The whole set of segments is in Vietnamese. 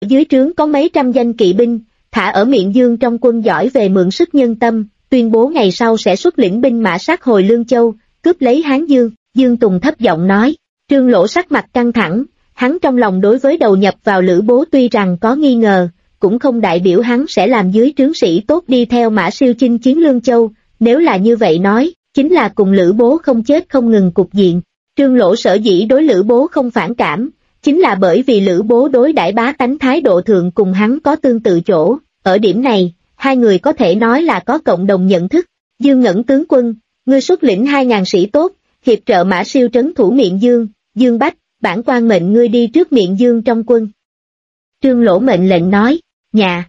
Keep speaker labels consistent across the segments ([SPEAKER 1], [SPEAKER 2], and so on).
[SPEAKER 1] dưới trướng có mấy trăm danh kỵ binh, thả ở Miện Dương trong quân giỏi về mượn sức nhân tâm, tuyên bố ngày sau sẽ xuất lĩnh binh mã sát hồi Lương Châu, cướp lấy Hán Dương. Dương Tùng thấp giọng nói. Trương Lỗ sắc mặt căng thẳng, hắn trong lòng đối với đầu nhập vào Lữ Bố tuy rằng có nghi ngờ, cũng không đại biểu hắn sẽ làm dưới trướng sĩ tốt đi theo Mã Siêu chinh chiến Lương Châu, nếu là như vậy nói, chính là cùng Lữ Bố không chết không ngừng cục diện. Trương Lỗ sở dĩ đối Lữ Bố không phản cảm, chính là bởi vì Lữ Bố đối đãi bá tánh thái độ thượng cùng hắn có tương tự chỗ, ở điểm này, hai người có thể nói là có cộng đồng nhận thức. Dương Ngẩn tướng quân, ngươi xuất lĩnh 2.000 sĩ tốt, hiệp trợ Mã Siêu trấn thủ Miện Dương. Dương Bách, bản quan mệnh ngươi đi trước Miện Dương trong quân. Trương Lỗ mệnh lệnh nói. Nhà.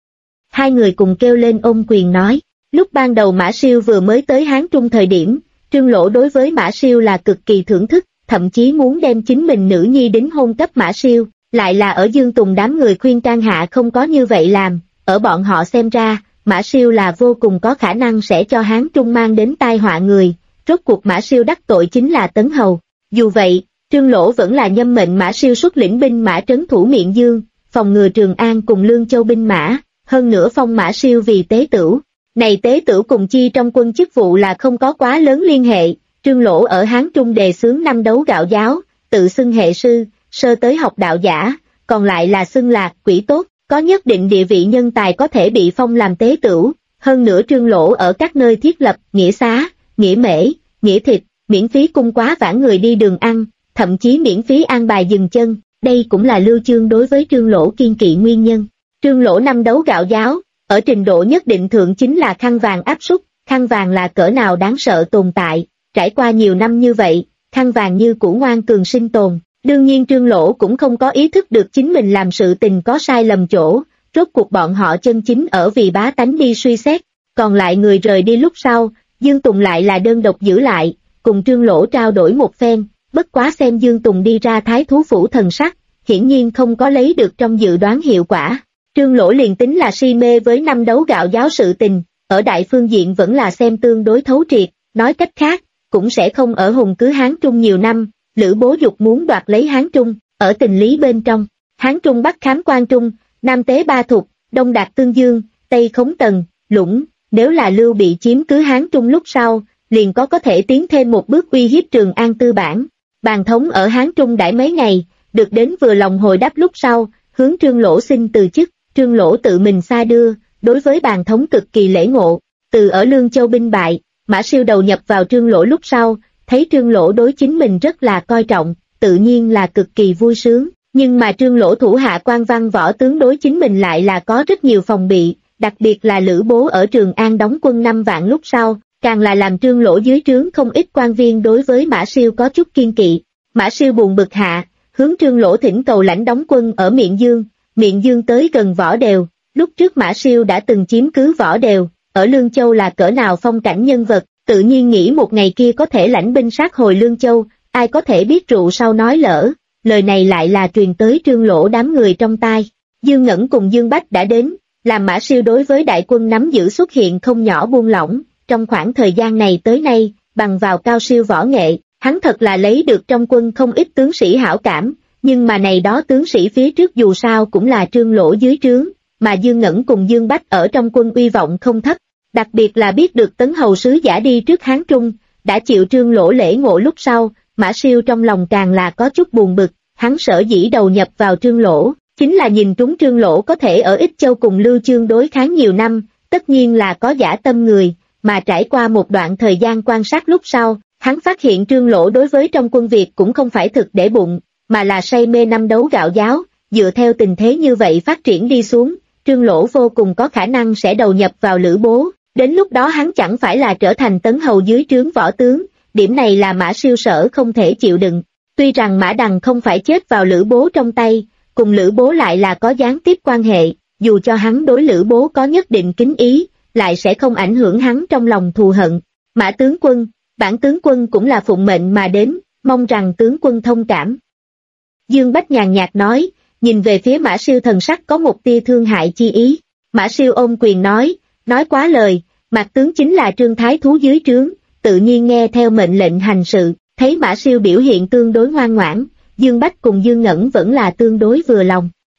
[SPEAKER 1] Hai người cùng kêu lên ôm quyền nói. Lúc ban đầu Mã Siêu vừa mới tới Hán Trung thời điểm, Trương Lỗ đối với Mã Siêu là cực kỳ thưởng thức, thậm chí muốn đem chính mình nữ nhi đính hôn cấp Mã Siêu, lại là ở Dương Tùng đám người khuyên can hạ không có như vậy làm, ở bọn họ xem ra, Mã Siêu là vô cùng có khả năng sẽ cho Hán Trung mang đến tai họa người, rốt cuộc Mã Siêu đắc tội chính là Tấn Hầu. Dù vậy, Trương Lỗ vẫn là nhâm mệnh Mã Siêu xuất lĩnh binh mã trấn thủ Miện Dương, phòng ngừa Trường An cùng Lương Châu binh mã, hơn nữa phong Mã Siêu vì tế tửu. Này tế tửu cùng chi trong quân chức vụ là không có quá lớn liên hệ, Trương Lỗ ở Hán Trung đề xướng năm đấu gạo giáo, tự xưng hệ sư, sơ tới học đạo giả, còn lại là xưng lạc, quỷ tốt, có nhất định địa vị nhân tài có thể bị phong làm tế tửu. Hơn nữa Trương Lỗ ở các nơi thiết lập nghĩa xá, nghĩa mễ, nghĩa thịt, miễn phí cung quá vãn người đi đường ăn, thậm chí miễn phí an bài dừng chân, đây cũng là Lưu Chương đối với Trương Lỗ kiên kỵ nguyên nhân. Trương Lỗ năm đấu gạo giáo, ở trình độ nhất định thượng chính là khăn vàng áp súc, khăn vàng là cỡ nào đáng sợ tồn tại, trải qua nhiều năm như vậy, khăn vàng như củ ngoan cường sinh tồn. Đương nhiên Trương Lỗ cũng không có ý thức được chính mình làm sự tình có sai lầm chỗ, rốt cuộc bọn họ chân chính ở vì bá tánh đi suy xét, còn lại người rời đi lúc sau, Dương Tùng lại là đơn độc giữ lại, cùng Trương Lỗ trao đổi một phen, bất quá xem Dương Tùng đi ra Thái Thú Phủ thần sắc, hiển nhiên không có lấy được trong dự đoán hiệu quả. Trương Lỗ liền tính là si mê với năm đấu gạo giáo sự tình, ở đại phương diện vẫn là xem tương đối thấu triệt, nói cách khác, cũng sẽ không ở hùng cứ Hán Trung nhiều năm. Lữ Bố dục muốn đoạt lấy Hán Trung, ở tình lý bên trong, Hán Trung Bắc khám Quan Trung, Nam tế Ba Thục, Đông đạt Tương Dương, Tây khống Tần, Lũng, nếu là Lưu bị chiếm cứ Hán Trung lúc sau, liền có thể tiến thêm một bước uy hiếp Trường An tư bản. Bàn thống ở Hán Trung đãi mấy ngày, được đến vừa lòng hồi đáp lúc sau, hướng Trương Lỗ xin từ chức, Trương Lỗ tự mình xa đưa, đối với bàn thống cực kỳ lễ ngộ, từ ở Lương Châu binh bại, Mã Siêu đầu nhập vào Trương Lỗ lúc sau, thấy Trương Lỗ đối chính mình rất là coi trọng, tự nhiên là cực kỳ vui sướng, nhưng mà Trương Lỗ thủ hạ quan văn võ tướng đối chính mình lại là có rất nhiều phòng bị, đặc biệt là Lữ Bố ở Trường An đóng quân 5 vạn lúc sau, càng là làm Trương Lỗ dưới trướng không ít quan viên đối với Mã Siêu có chút kiên kỵ. Mã Siêu buồn bực hạ, hướng Trương Lỗ thỉnh cầu lãnh đóng quân ở Miện Dương tới gần Võ Đều, lúc trước Mã Siêu đã từng chiếm cứ Võ Đều, ở Lương Châu là cỡ nào phong cảnh nhân vật, tự nhiên nghĩ một ngày kia có thể lãnh binh sát hồi Lương Châu, ai có thể biết rượu sau nói lỡ, lời này lại là truyền tới Trương Lỗ đám người trong tai. Dương Ngẩn cùng Dương Bách đã đến, làm Mã Siêu đối với đại quân nắm giữ xuất hiện không nhỏ buông lỏng, trong khoảng thời gian này tới nay, bằng vào cao siêu võ nghệ, hắn thật là lấy được trong quân không ít tướng sĩ hảo cảm, nhưng mà này đó tướng sĩ phía trước dù sao cũng là Trương Lỗ dưới trướng, mà Dương Ngẩn cùng Dương Bách ở trong quân uy vọng không thấp. Đặc biệt là biết được Tấn Hầu sứ giả đi trước Hán Trung, đã chịu Trương Lỗ lễ ngộ lúc sau, Mã Siêu trong lòng càng là có chút buồn bực, hắn sở dĩ đầu nhập vào Trương Lỗ, chính là nhìn trúng Trương Lỗ có thể ở Ích Châu cùng Lưu Chương đối kháng nhiều năm, tất nhiên là có dã tâm người, mà trải qua một đoạn thời gian quan sát lúc sau, hắn phát hiện Trương Lỗ đối với trong quân Việt cũng không phải thực để bụng, mà là say mê năm đấu gạo giáo, dựa theo tình thế như vậy phát triển đi xuống, Trương Lỗ vô cùng có khả năng sẽ đầu nhập vào Lữ Bố. Đến lúc đó hắn chẳng phải là trở thành Tấn Hầu dưới trướng võ tướng, điểm này là Mã Siêu sở không thể chịu đựng. Tuy rằng Mã Đằng không phải chết vào Lữ Bố trong tay, cùng Lữ Bố lại là có gián tiếp quan hệ, dù cho hắn đối Lữ Bố có nhất định kính ý, lại sẽ không ảnh hưởng hắn trong lòng thù hận. Mã tướng quân, bản tướng quân cũng là phụng mệnh mà đến, mong rằng tướng quân thông cảm. Dương Bách nhàn nhạt nói, nhìn về phía Mã Siêu thần sắc có một tia thương hại chi ý. Mã Siêu ôm quyền nói quá lời, Mạc tướng chính là Trương Thái Thú dưới trướng, tự nhiên nghe theo mệnh lệnh hành sự, thấy Mã Siêu biểu hiện tương đối ngoan ngoãn, Dương Bách cùng Dương Ngẩn vẫn là tương đối vừa lòng.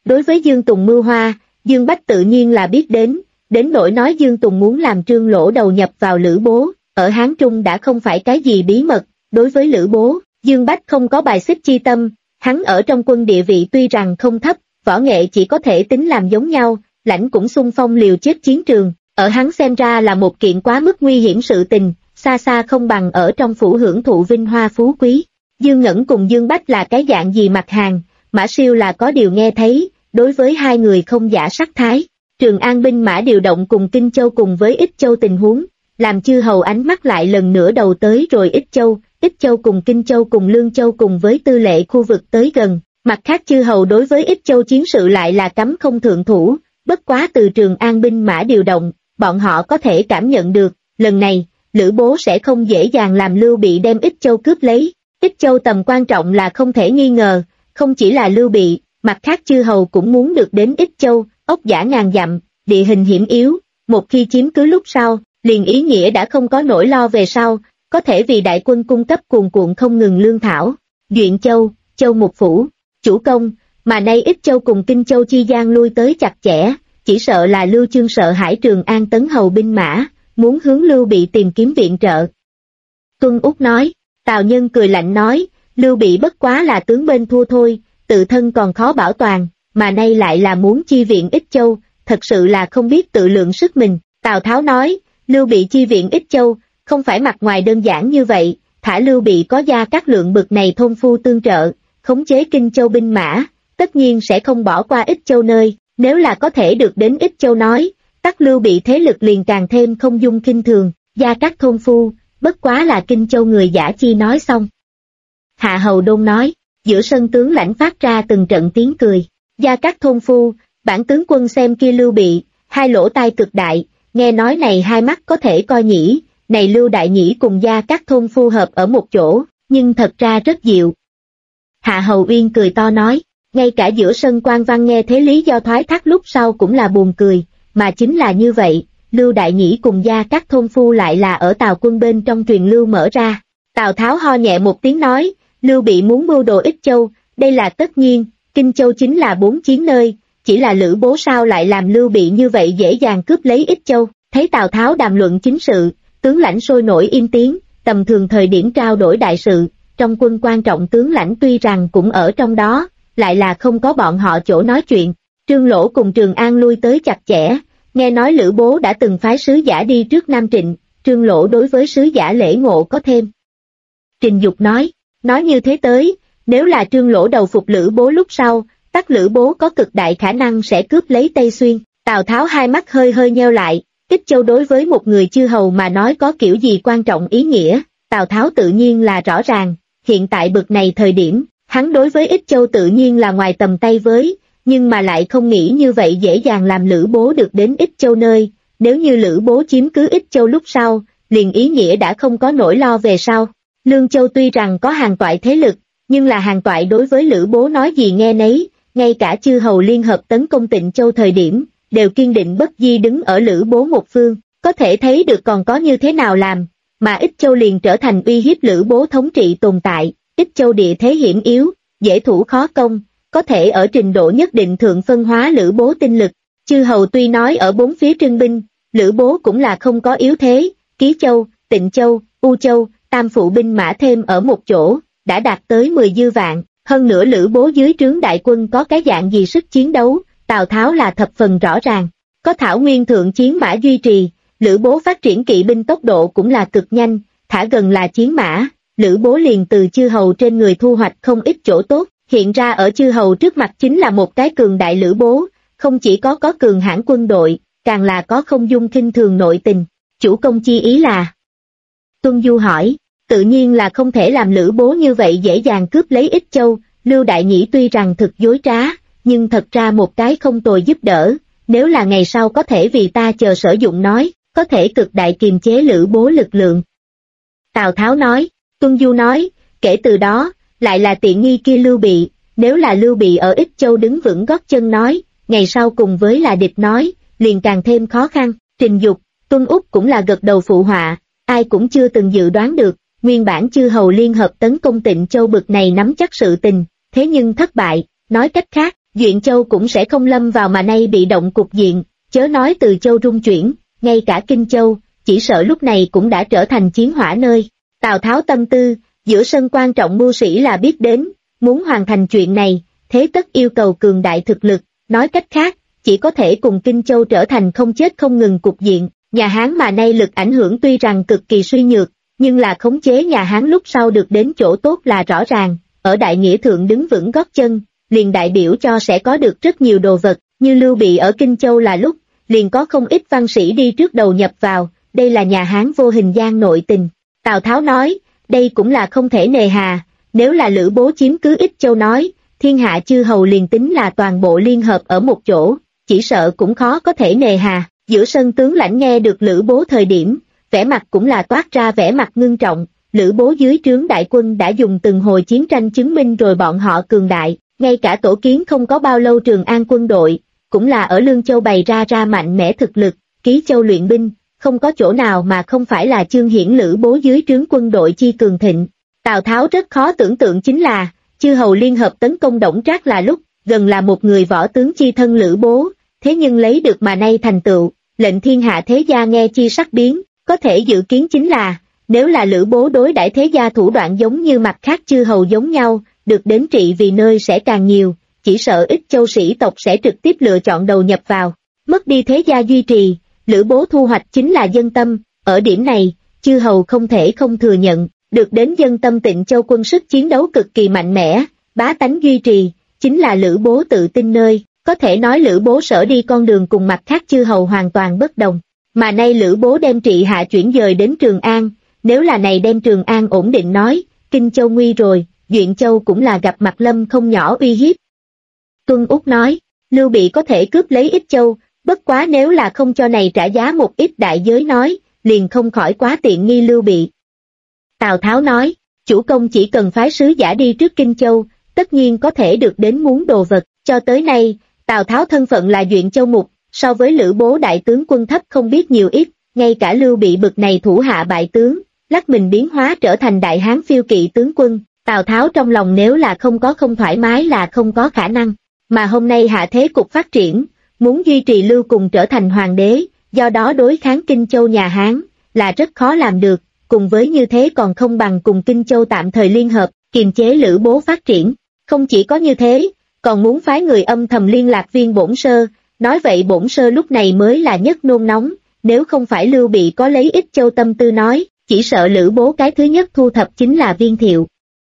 [SPEAKER 1] Đối với Dương Tùng mưu hoa, Dương Bách tự nhiên là biết đến nỗi nói Dương Tùng muốn làm Trương Lỗ đầu nhập vào Lữ Bố, ở Hán Trung đã không phải cái gì bí mật. Đối với Lữ Bố, Dương Bách không có bài xích chi tâm, hắn ở trong quân địa vị tuy rằng không thấp, võ nghệ chỉ có thể tính làm giống nhau, lãnh cũng xung phong liều chết chiến trường, ở hắn xem ra là một kiện quá mức nguy hiểm sự tình, xa xa không bằng ở trong phủ hưởng thụ vinh hoa phú quý. Dương Ngẩn cùng Dương Bách là cái dạng gì mặt hàng, Mã Siêu là có điều nghe thấy, đối với hai người không giả sắc thái. Trường An binh mã điều động cùng Kinh Châu cùng với Ích Châu tình huống, làm chư hầu ánh mắt lại lần nữa đầu tới rồi Ích Châu cùng Kinh Châu cùng Lương Châu cùng với tư lệ khu vực tới gần. Mặt khác chư hầu đối với Ích Châu chiến sự lại là cấm không thượng thủ, bất quá từ Trường An binh mã điều động, bọn họ có thể cảm nhận được, lần này, Lữ Bố sẽ không dễ dàng làm Lưu Bị đem Ích Châu cướp lấy. Ích Châu tầm quan trọng là không thể nghi ngờ, không chỉ là Lưu Bị, mặt khác chư hầu cũng muốn được đến Ích Châu, ốc dã ngàn dặm, địa hình hiểm yếu, một khi chiếm cứ lúc sau, liền ý nghĩa đã không có nỗi lo về sau, có thể vì đại quân cung cấp cuồn cuộn không ngừng lương thảo. Duyện Châu, Châu Mục Phủ, chủ công, mà nay Ích Châu cùng Kinh Châu chi gian lui tới chặt chẽ, chỉ sợ là Lưu Chương sợ hãi Trường An tấn hầu binh mã, muốn hướng Lưu Bị tìm kiếm viện trợ. Tuân Úc nói, Tào Nhân cười lạnh nói, Lưu Bị bất quá là tướng bên thua thôi, tự thân còn khó bảo toàn, mà nay lại là muốn chi viện Ích Châu, thật sự là không biết tự lượng sức mình. Tào Tháo nói, Lưu Bị chi viện Ích Châu, không phải mặt ngoài đơn giản như vậy, thả Lưu Bị có Gia Cát Lượng bực này thôn phu tương trợ, khống chế Kinh Châu binh mã, tất nhiên sẽ không bỏ qua Ích Châu nơi, nếu là có thể được đến Ích Châu nói, tắc Lưu Bị thế lực liền càng thêm không dung khinh thường. Gia Cát thôn phu, bất quá là Kinh Châu người giả chi nói xong. Hạ Hầu Đôn nói, giữa sân tướng lãnh phát ra từng trận tiếng cười, Gia Cát thôn phu, bản tướng quân xem kia Lưu Bị, hai lỗ tai cực đại, nghe nói này hai mắt có thể coi nhỉ, này Lưu Đại Nhĩ cùng Gia Cát thôn phu hợp ở một chỗ, nhưng thật ra rất dịu. Hạ Hầu Uyên cười to nói, ngay cả giữa sân quan văn nghe thế lý do thoái thác lúc sau cũng là buồn cười, mà chính là như vậy, Lưu Đại Nhĩ cùng Gia Cát thôn phu lại là ở Tào quân bên trong truyền lưu mở ra. Tào Tháo ho nhẹ một tiếng nói, Lưu Bị muốn mưu đồ Ích Châu, đây là tất nhiên, Kinh Châu chính là bốn chiến nơi, chỉ là Lữ Bố sao lại làm Lưu Bị như vậy dễ dàng cướp lấy Ích Châu. Thấy Tào Tháo đàm luận chính sự, tướng lãnh sôi nổi im tiếng, tầm thường thời điểm trao đổi đại sự, trong quân quan trọng tướng lãnh tuy rằng cũng ở trong đó, lại là không có bọn họ chỗ nói chuyện. Trương Lỗ cùng Trường An lui tới chặt chẽ, nghe nói Lữ Bố đã từng phái sứ giả đi trước Nam Trịnh, Trương Lỗ đối với sứ giả lễ ngộ có thêm. Trình Dục nói như thế tới, nếu là Trương Lỗ đầu phục Lữ Bố lúc sau, tắc Lữ Bố có cực đại khả năng sẽ cướp lấy Tây Xuyên. Tào Tháo hai mắt hơi nheo lại, Ích Châu đối với một người chư hầu mà nói có kiểu gì quan trọng ý nghĩa, Tào Tháo tự nhiên là rõ ràng, hiện tại bực này thời điểm, hắn đối với Ích Châu tự nhiên là ngoài tầm tay với, nhưng mà lại không nghĩ như vậy dễ dàng làm Lữ Bố được đến Ích Châu nơi, nếu như Lữ Bố chiếm cứ Ích Châu lúc sau, liền ý nghĩa đã không có nỗi lo về sau. Lương Châu tuy rằng có hàng toại thế lực, nhưng là hàng toại đối với Lữ Bố nói gì nghe nấy, ngay cả chư hầu liên hợp tấn công Tịnh Châu thời điểm, đều kiên định bất di đứng ở Lữ Bố một phương, có thể thấy được còn có như thế nào làm, mà Ích Châu liền trở thành uy hiếp Lữ Bố thống trị tồn tại. Ích Châu địa thế hiểm yếu, dễ thủ khó công, có thể ở trình độ nhất định thượng phân hóa Lữ Bố tinh lực. Chư hầu tuy nói ở bốn phía trưng binh, Lữ Bố cũng là không có yếu thế, Ký Châu, Tịnh Châu, U Châu, tam phụ binh mã thêm ở một chỗ, đã đạt tới 10 dư vạn, hơn nữa Lữ Bố dưới trướng đại quân có cái dạng gì sức chiến đấu, Tào Tháo là thập phần rõ ràng. Có Thảo Nguyên thượng chiến mã duy trì, Lữ Bố phát triển kỵ binh tốc độ cũng là cực nhanh, thả gần là chiến mã, Lữ Bố liền từ chư hầu trên người thu hoạch không ít chỗ tốt, hiện ra ở chư hầu trước mặt chính là một cái cường đại Lữ Bố, không chỉ có cường hãn quân đội, càng là có không dung khinh thường nội tình. Chủ công chi ý là? Tuân Du hỏi, tự nhiên là không thể làm Lữ Bố như vậy dễ dàng cướp lấy Ích Châu. Lưu Đại Nhĩ tuy rằng thực dối trá, nhưng thật ra một cái không tồi giúp đỡ, nếu là ngày sau có thể vì ta chờ sử dụng nói, có thể cực đại kiềm chế Lữ Bố lực lượng. Tào Tháo nói, Tuân Du nói, kể từ đó, lại là tiện nghi kia Lưu Bị, nếu là Lưu Bị ở Ích Châu đứng vững gót chân nói, ngày sau cùng với là địch nói, liền càng thêm khó khăn. Trình Dục, Tuân Úc cũng là gật đầu phụ họa, ai cũng chưa từng dự đoán được, nguyên bản chư hầu liên hợp tấn công Tịnh Châu bực này nắm chắc sự tình, thế nhưng thất bại, nói cách khác, Duyện Châu cũng sẽ không lâm vào mà nay bị động cục diện, chớ nói từ Châu rung chuyển, ngay cả Kinh Châu, chỉ sợ lúc này cũng đã trở thành chiến hỏa nơi. Tào Tháo tâm tư, giữa sân quan trọng mưu sĩ là biết đến, muốn hoàn thành chuyện này, thế tất yêu cầu cường đại thực lực, nói cách khác, chỉ có thể cùng Kinh Châu trở thành không chết không ngừng cục diện. Nhà Hán mà nay lực ảnh hưởng tuy rằng cực kỳ suy nhược, nhưng là khống chế nhà Hán lúc sau được đến chỗ tốt là rõ ràng, ở đại nghĩa thượng đứng vững gót chân, liền đại biểu cho sẽ có được rất nhiều đồ vật, như Lưu Bị ở Kinh Châu là lúc, liền có không ít văn sĩ đi trước đầu nhập vào, đây là nhà Hán vô hình gian nội tình. Tào Tháo nói, đây cũng là không thể nề hà, nếu là Lữ Bố chiếm cứ Ích Châu nói, thiên hạ chư hầu liền tính là toàn bộ liên hợp ở một chỗ, chỉ sợ cũng khó có thể nề hà. Giữa sân tướng lãnh nghe được Lữ Bố thời điểm, vẻ mặt cũng là toát ra vẻ mặt ngưng trọng, Lữ Bố dưới trướng đại quân đã dùng từng hồi chiến tranh chứng minh rồi bọn họ cường đại, ngay cả tổ kiến không có bao lâu Trường An quân đội, cũng là ở Lương Châu bày ra mạnh mẽ thực lực, Ký Châu luyện binh, không có chỗ nào mà không phải là chương hiển Lữ Bố dưới trướng quân đội chi cường thịnh. Tào Tháo rất khó tưởng tượng chính là, chư hầu liên hợp tấn công Đổng Trác là lúc, gần là một người võ tướng chi thân Lữ Bố, thế nhưng lấy được mà nay thành tựu, lệnh thiên hạ thế gia nghe chi sắc biến, có thể dự kiến chính là, nếu là Lữ Bố đối đãi thế gia thủ đoạn giống như mặt khác chư hầu giống nhau, được đến trị vì nơi sẽ càng nhiều, chỉ sợ Ích Châu sĩ tộc sẽ trực tiếp lựa chọn đầu nhập vào, mất đi thế gia duy trì, Lữ Bố thu hoạch chính là dân tâm, ở điểm này, chư hầu không thể không thừa nhận, được đến dân tâm Tịnh Châu quân sức chiến đấu cực kỳ mạnh mẽ, bá tánh duy trì, chính là Lữ Bố tự tin nơi. Có thể nói Lữ Bố sở đi con đường cùng mặt khác chư hầu hoàn toàn bất đồng, mà nay Lữ Bố đem trị hạ chuyển dời đến Trường An, nếu là này đem Trường An ổn định nói, Kinh Châu nguy rồi, Duyện Châu cũng là gặp mặt lâm không nhỏ uy hiếp. Tuân Úc nói, Lưu Bị có thể cướp lấy Ích Châu, bất quá nếu là không cho này trả giá một ít đại giới nói, liền không khỏi quá tiện nghi Lưu Bị. Tào Tháo nói, chủ công chỉ cần phái sứ giả đi trước Kinh Châu, tất nhiên có thể được đến muốn đồ vật, cho tới nay, Tào Tháo thân phận là Duyện Châu mục, so với Lữ Bố đại tướng quân thấp không biết nhiều ít, ngay cả Lưu Bị bực này thủ hạ bại tướng, lắc mình biến hóa trở thành đại hán phiêu kỵ tướng quân, Tào Tháo trong lòng nếu là không có không thoải mái là không có khả năng, mà hôm nay hạ thế cục phát triển, muốn duy trì Lưu cùng trở thành hoàng đế, do đó đối kháng Kinh Châu nhà Hán, là rất khó làm được, cùng với như thế còn không bằng cùng Kinh Châu tạm thời liên hợp, kiềm chế Lữ Bố phát triển, không chỉ có như thế, còn muốn phái người âm thầm liên lạc viên bổn sơ, nói vậy bổn sơ lúc này mới là nhất nôn nóng, nếu không phải Lưu Bị có lấy Ích Châu tâm tư nói, chỉ sợ Lữ Bố cái thứ nhất thu thập chính là Viên Thiệu.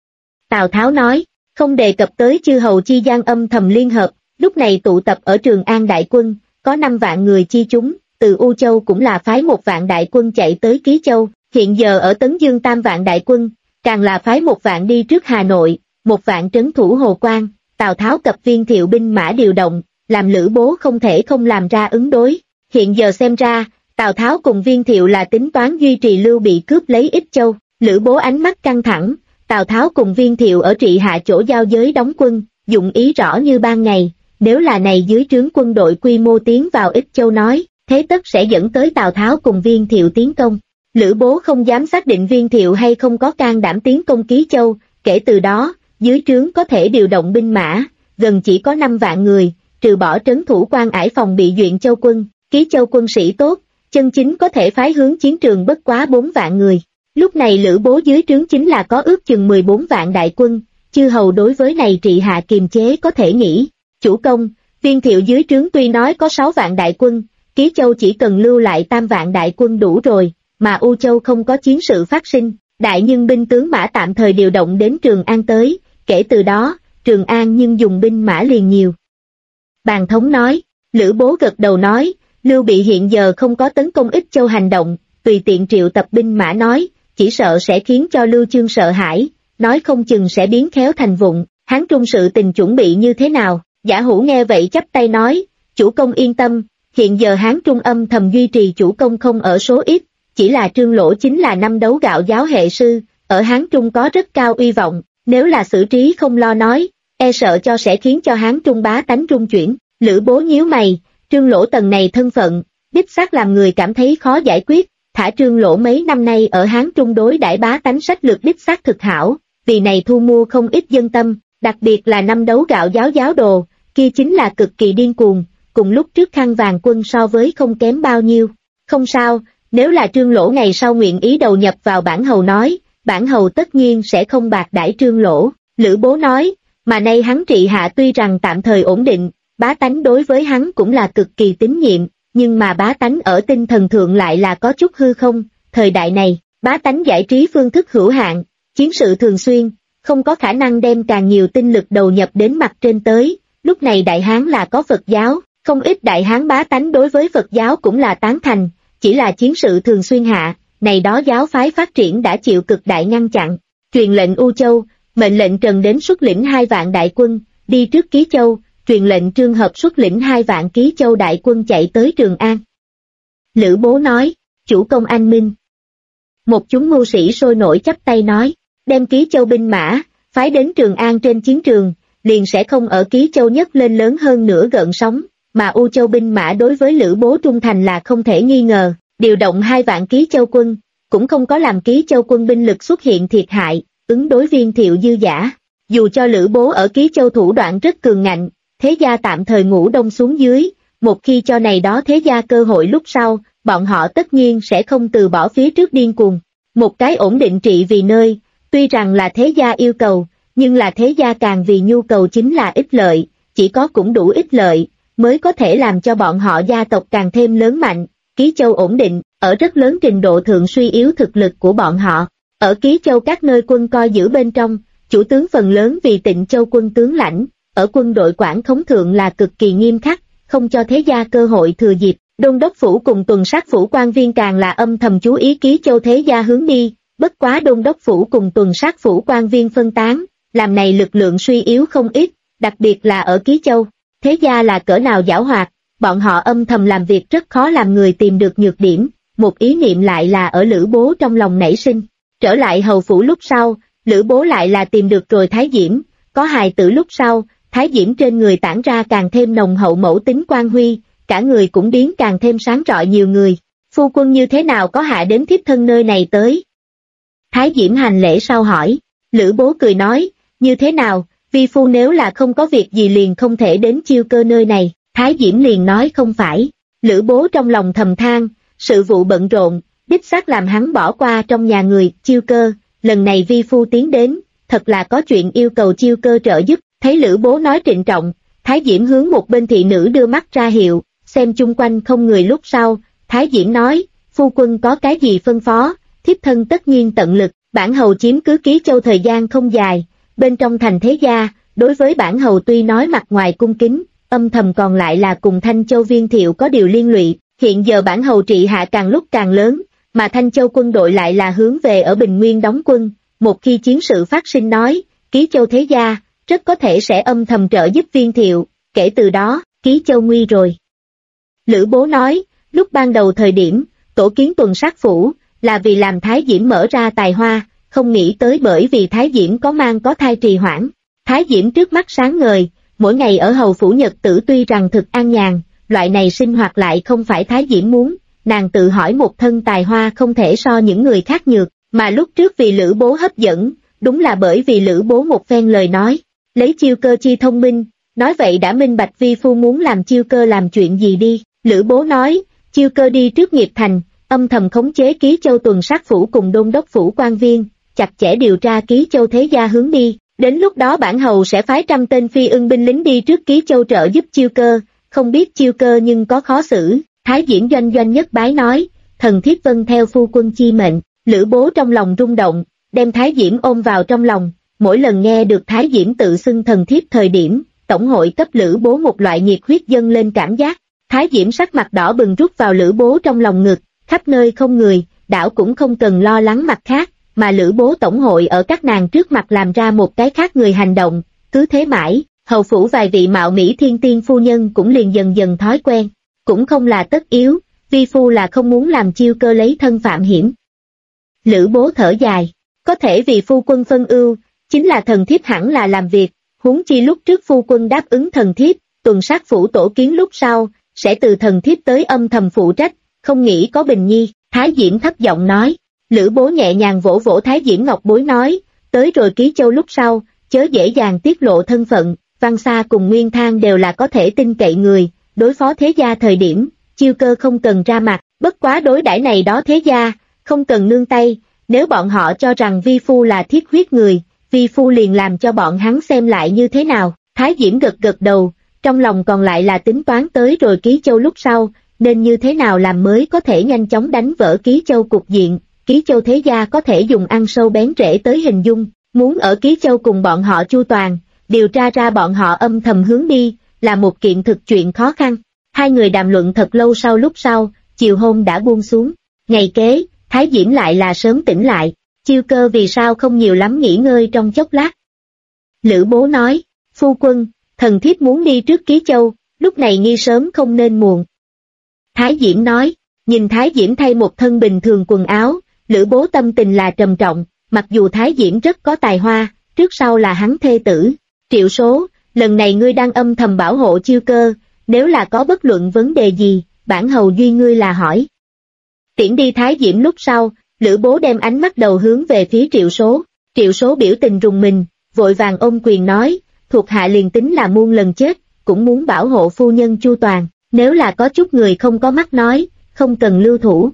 [SPEAKER 1] Tào Tháo nói, không đề cập tới chư hầu chi gian âm thầm liên hợp, lúc này tụ tập ở Trường An đại quân, có 5 vạn người chi chúng, từ U Châu cũng là phái 1 vạn đại quân chạy tới Ký Châu, hiện giờ ở Tấn Dương 3 vạn đại quân, càng là phái 1 vạn đi trước Hà Nội, 1 vạn trấn thủ Hồ Quan. Tào Tháo cập Viên Thiệu binh mã điều động, làm Lữ Bố không thể không làm ra ứng đối. Hiện giờ xem ra, Tào Tháo cùng Viên Thiệu là tính toán duy trì Lưu Bị cướp lấy Ích Châu. Lữ Bố ánh mắt căng thẳng, Tào Tháo cùng Viên Thiệu ở trị hạ chỗ giao giới đóng quân, dụng ý rõ như ban ngày. Nếu là này dưới trướng quân đội quy mô tiến vào Ích Châu nói, thế tất sẽ dẫn tới Tào Tháo cùng Viên Thiệu tiến công. Lữ Bố không dám xác định Viên Thiệu hay không có can đảm tiến công Ký Châu, kể từ đó, dưới trướng có thể điều động binh mã, gần chỉ có 5 vạn người, trừ bỏ trấn thủ Quan Ải phòng bị Duyện Châu quân, Ký Châu quân sĩ tốt, chân chính có thể phái hướng chiến trường bất quá 4 vạn người. Lúc này Lữ Bố dưới trướng chính là có ước chừng 14 vạn đại quân, chư hầu đối với này trị hạ kiềm chế có thể nghĩ. Chủ công, Viên Thiệu dưới trướng tuy nói có 6 vạn đại quân, Ký Châu chỉ cần lưu lại 3 vạn đại quân đủ rồi, mà U Châu không có chiến sự phát sinh, đại nhân binh tướng mã tạm thời điều động đến Trường An tới, kể từ đó, Trường An nhưng dùng binh mã liền nhiều. Bàn thống nói, Lữ Bố gật đầu nói, Lưu Bị hiện giờ không có tấn công Ích Châu hành động, tùy tiện triệu tập binh mã nói, chỉ sợ sẽ khiến cho Lưu Chương sợ hãi, nói không chừng sẽ biến khéo thành vụng, Hán Trung sự tình chuẩn bị như thế nào. Giả Hữu nghe vậy chắp tay nói, chủ công yên tâm, hiện giờ Hán Trung âm thầm duy trì chủ công không ở số ít, chỉ là Trương Lỗ chính là năm đấu gạo giáo hệ sư, ở Hán Trung có rất cao uy vọng, nếu là xử trí không lo nói, e sợ cho sẽ khiến cho Hán Trung bá tánh rung chuyển. Lữ Bố nhíu mày, Trương Lỗ tầng này thân phận, đích xác làm người cảm thấy khó giải quyết, thả Trương Lỗ mấy năm nay ở Hán Trung đối đãi bá tánh sách lược đích xác thực hảo, vì này thu mua không ít dân tâm, đặc biệt là năm đấu gạo giáo giáo đồ, kia chính là cực kỳ điên cuồng, cùng lúc trước Khăn Vàng Quân so với không kém bao nhiêu. Không sao, nếu là Trương Lỗ ngày sau nguyện ý đầu nhập vào bản hầu nói, bản hầu tất nhiên sẽ không bạc đãi Trương Lỗ. Lữ Bố nói, mà nay hắn trị hạ tuy rằng tạm thời ổn định, bá tánh đối với hắn cũng là cực kỳ tín nhiệm, nhưng mà bá tánh ở tinh thần thượng lại là có chút hư không, thời đại này, bá tánh giải trí phương thức hữu hạn, chiến sự thường xuyên, không có khả năng đem càng nhiều tinh lực đầu nhập đến mặt trên tới, lúc này Đại Hán là có Phật giáo, không ít Đại Hán bá tánh đối với Phật giáo cũng là tán thành, chỉ là chiến sự thường xuyên hạ, này đó giáo phái phát triển đã chịu cực đại ngăn chặn, truyền lệnh U Châu, mệnh lệnh Trần đến xuất lĩnh 2 vạn đại quân, đi trước Ký Châu, truyền lệnh Trương Hợp xuất lĩnh 2 vạn Ký Châu đại quân chạy tới Trường An. Lữ Bố nói, chủ công anh minh. Một chúng mưu sĩ sôi nổi chắp tay nói, đem Ký Châu binh mã, phái đến Trường An trên chiến trường, liền sẽ không ở Ký Châu nhấc lên lớn hơn nửa gợn sóng, mà U Châu binh mã đối với Lữ Bố trung thành là không thể nghi ngờ, điều động 2 vạn Ký Châu quân, cũng không có làm Ký Châu quân binh lực xuất hiện thiệt hại, ứng đối Viên Thiệu dư giả. Dù cho Lữ Bố ở Ký Châu thủ đoạn rất cường ngạnh, thế gia tạm thời ngủ đông xuống dưới, một khi cho này đó thế gia cơ hội lúc sau, bọn họ tất nhiên sẽ không từ bỏ phía trước điên cuồng. Một cái ổn định trị vì nơi, tuy rằng là thế gia yêu cầu, nhưng là thế gia càng vì nhu cầu chính là ích lợi, chỉ có cũng đủ ích lợi, mới có thể làm cho bọn họ gia tộc càng thêm lớn mạnh. Ký Châu ổn định, ở rất lớn trình độ thượng suy yếu thực lực của bọn họ. Ở Ký Châu các nơi quân coi giữ bên trong, chủ tướng phần lớn vì Tịnh Châu quân tướng lãnh, ở quân đội quản khống thượng là cực kỳ nghiêm khắc, không cho thế gia cơ hội thừa dịp. Đôn đốc phủ cùng tuần sát phủ quan viên càng là âm thầm chú ý Ký Châu thế gia hướng đi, bất quá đôn đốc phủ cùng tuần sát phủ quan viên phân tán, làm này lực lượng suy yếu không ít, đặc biệt là ở Ký Châu. Thế gia là cỡ nào giảo hoạt, bọn họ âm thầm làm việc rất khó làm người tìm được nhược điểm, một ý niệm lại là ở Lữ Bố trong lòng nảy sinh. Trở lại hầu phủ lúc sau, Lữ Bố lại là tìm được rồi Thái Diễm, có hài tử lúc sau, Thái Diễm trên người tản ra càng thêm nồng hậu mẫu tính quan huy, cả người cũng biến càng thêm sáng rọi nhiều người. Phu quân như thế nào có hạ đến thiếp thân nơi này tới? Thái Diễm hành lễ sau hỏi, Lữ Bố cười nói, như thế nào, vi phu nếu là không có việc gì liền không thể đến Chiêu Cơ nơi này. Thái Diễm liền nói không phải. Lữ Bố trong lòng thầm than, sự vụ bận rộn, đích xác làm hắn bỏ qua trong nhà người. Chiêu Cơ, lần này vi phu tiến đến, thật là có chuyện yêu cầu Chiêu Cơ trợ giúp. Thấy Lữ Bố nói trịnh trọng, Thái Diễm hướng một bên thị nữ đưa mắt ra hiệu, xem chung quanh không người lúc sau, Thái Diễm nói, phu quân có cái gì phân phó, thiếp thân tất nhiên tận lực. Bản hầu chiếm cứ Ký Châu thời gian không dài, bên trong thành thế gia, đối với bản hầu tuy nói mặt ngoài cung kính, âm thầm còn lại là cùng Thanh Châu Viên Thiệu có điều liên lụy. Hiện giờ bản hầu trị hạ càng lúc càng lớn, mà Thanh Châu quân đội lại là hướng về ở Bình Nguyên đóng quân, một khi chiến sự phát sinh nói, Ký Châu thế gia, rất có thể sẽ âm thầm trợ giúp Viên Thiệu, kể từ đó, Ký Châu nguy rồi. Lữ Bố nói, lúc ban đầu thời điểm, tổ kiến tuần sát phủ, là vì làm Thái Diễm mở ra tài hoa, không nghĩ tới bởi vì Thái Diễm có mang có thai trì hoãn. Thái Diễm trước mắt sáng ngời, mỗi ngày ở hầu phủ nhật tử tuy rằng thực an nhàn, loại này sinh hoạt lại không phải Thái Diễm muốn, nàng tự hỏi một thân tài hoa không thể so những người khác nhược, mà lúc trước vì Lữ Bố hấp dẫn, đúng là bởi vì Lữ Bố một phen lời nói, lấy Chiêu Cơ chi thông minh, nói vậy đã minh bạch vi phu muốn làm Chiêu Cơ làm chuyện gì đi. Lữ Bố nói, Chiêu Cơ đi trước nghiệp thành, âm thầm khống chế Ký Châu tuần sát phủ cùng đôn đốc phủ quan viên, chặt chẽ điều tra Ký Châu thế gia hướng đi, đến lúc đó bản hầu sẽ phái 100 tên phi ưng binh lính đi trước Ký Châu trợ giúp Chiêu Cơ, không biết Chiêu Cơ nhưng có khó xử. Thái Diễm doanh doanh nhất bái nói, thần thiếp vâng theo phu quân chi mệnh. Lữ Bố trong lòng rung động, đem Thái Diễm ôm vào trong lòng, mỗi lần nghe được Thái Diễm tự xưng thần thiếp thời điểm, tổng hội cấp Lữ Bố một loại nhiệt huyết dâng lên cảm giác. Thái Diễm sắc mặt đỏ bừng rút vào Lữ Bố trong lòng ngực, khắp nơi không người, đảo cũng không cần lo lắng mặt khác, mà Lữ Bố tổng hội ở các nàng trước mặt làm ra một cái khác người hành động, cứ thế mãi, hầu phủ vài vị mạo mỹ thiên tiên phu nhân cũng liền dần dần thói quen, cũng không là tất yếu, vi phu là không muốn làm Chiêu Cơ lấy thân phạm hiểm. Lữ Bố thở dài, có thể vì phu quân phân ưu, chính là thần thiếp hẳn là làm việc, huống chi lúc trước phu quân đáp ứng thần thiếp, tuần sát phủ tổ kiến lúc sau, sẽ từ thần thiếp tới âm thầm phụ trách, không nghĩ có bình nhi. Thái Diễm thấp giọng nói. Lữ Bố nhẹ nhàng vỗ vỗ Thái Diễm ngọc bối nói, tới rồi Ký Châu lúc sau, chớ dễ dàng tiết lộ thân phận, Văn Sa cùng Nguyên Thang đều là có thể tin cậy người, đối phó thế gia thời điểm, Chiêu Cơ không cần ra mặt, bất quá đối đãi này đó thế gia, không cần nương tay, nếu bọn họ cho rằng vi phu là thiết huyết người, vi phu liền làm cho bọn hắn xem lại như thế nào. Thái Diễm gật gật đầu, trong lòng còn lại là tính toán tới rồi Ký Châu lúc sau, nên như thế nào làm mới có thể nhanh chóng đánh vỡ Ký Châu cục diện. Ký Châu thế gia có thể dùng ăn sâu bén rễ tới hình dung, muốn ở Ký Châu cùng bọn họ chu toàn, điều tra ra bọn họ âm thầm hướng đi, là một kiện thực chuyện khó khăn. Hai người đàm luận thật lâu lúc sau, chiều hôm đã buông xuống. Ngày kế, Thái Diễm lại là sớm tỉnh lại, Chiêu Cơ vì sao không nhiều lắm nghỉ ngơi trong chốc lát. Lữ Bố nói, phu quân, thần thiếp muốn đi trước Ký Châu, lúc này nghi sớm không nên muộn. Thái Diễm nói, nhìn Thái Diễm thay một thân bình thường quần áo, Lữ Bố tâm tình là trầm trọng, mặc dù Thái Diễm rất có tài hoa, trước sau là hắn thê tử. Triệu Số, lần này ngươi đang âm thầm bảo hộ Chiêu Cơ, nếu là có bất luận vấn đề gì, bản hầu duy ngươi là hỏi. Tiễn đi Thái Diễm lúc sau, Lữ Bố đem ánh mắt đầu hướng về phía Triệu Số. Triệu Số biểu tình rùng mình, vội vàng ôm quyền nói, thuộc hạ liền tính là muôn lần chết, cũng muốn bảo hộ phu nhân chu toàn, nếu là có chút người không có mắt nói, không cần lưu thủ.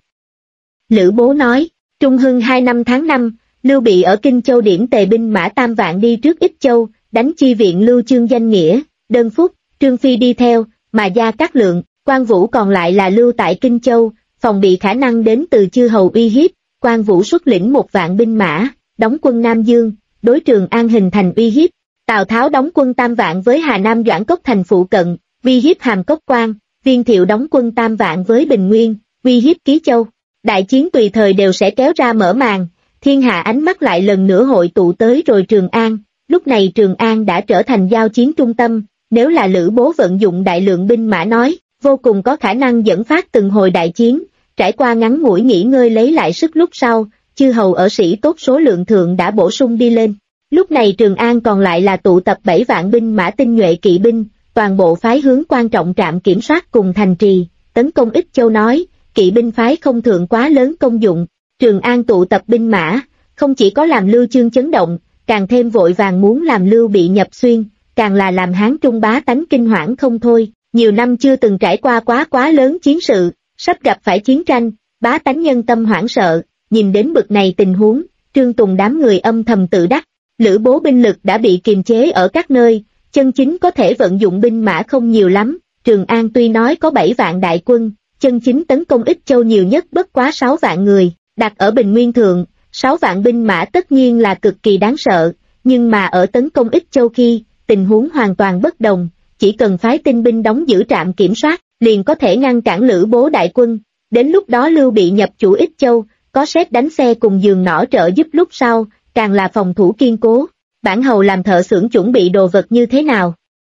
[SPEAKER 1] Lữ Bố nói, Trung Hưng 2 năm tháng 5, Lưu Bị ở Kinh Châu điểm tề binh mã 3 vạn đi trước Ích Châu, đánh chi viện Lưu Chương danh nghĩa, Đơn Phúc, Trương Phi đi theo, mà Gia Cát Lượng, Quan Vũ còn lại là lưu tại Kinh Châu, phòng bị khả năng đến từ chư hầu uy hiếp. Quan Vũ xuất lĩnh 1 vạn binh mã, đóng quân Nam Dương, đối Trường An hình thành uy hiếp. Tào Tháo đóng quân 3 vạn với Hà Nam Doãn Cốc thành phụ cận, uy hiếp Hàm Cốc Quan. Viên Thiệu đóng quân 3 vạn với Bình Nguyên, uy hiếp Ký Châu. Đại chiến tùy thời đều sẽ kéo ra mở màn, thiên hạ ánh mắt lại lần nữa hội tụ tới rồi Trường An. Lúc này Trường An đã trở thành giao chiến trung tâm, nếu là Lữ Bố vận dụng đại lượng binh mã nói, vô cùng có khả năng dẫn phát từng hồi đại chiến. Trải qua ngắn ngủi nghỉ ngơi lấy lại sức lúc sau, chư hầu ở sĩ tốt số lượng thượng đã bổ sung đi lên. Lúc này Trường An còn lại là tụ tập 7 vạn binh mã tinh nhuệ kỵ binh, toàn bộ phái hướng quan trọng trạm kiểm soát cùng thành trì, tấn công Ích Châu nói, kỵ binh phái không thượng quá lớn công dụng. Trường An tụ tập binh mã, không chỉ có làm Lưu Chương chấn động, càng thêm vội vàng muốn làm Lưu Bị nhập xuyên, càng là làm Hán Trung bá tánh kinh hoảng không thôi. Nhiều năm chưa từng trải qua quá lớn chiến sự, sắp gặp phải chiến tranh, bá tánh nhân tâm hoảng sợ, nhìn đến bực này tình huống, Trương Tùng đám người âm thầm tự đắc. Lữ Bố binh lực đã bị kiềm chế ở các nơi, chân chính có thể vận dụng binh mã không nhiều lắm. Trường An tuy nói có 7 vạn đại quân, chân chính tấn công Ích Châu nhiều nhất bất quá 6 vạn người, đặt ở Bình Nguyên thượng, 6 vạn binh mã tất nhiên là cực kỳ đáng sợ, nhưng mà ở tấn công Ích Châu khi, tình huống hoàn toàn bất đồng, chỉ cần phái tinh binh đóng giữ trạm kiểm soát, liền có thể ngăn cản Lữ Bố đại quân. Đến lúc đó Lưu Bị nhập chủ Ích Châu, có sét đánh xe cùng giường nỏ trợ giúp lúc sau, càng là phòng thủ kiên cố. Bản hầu làm thợ xưởng chuẩn bị đồ vật như thế nào?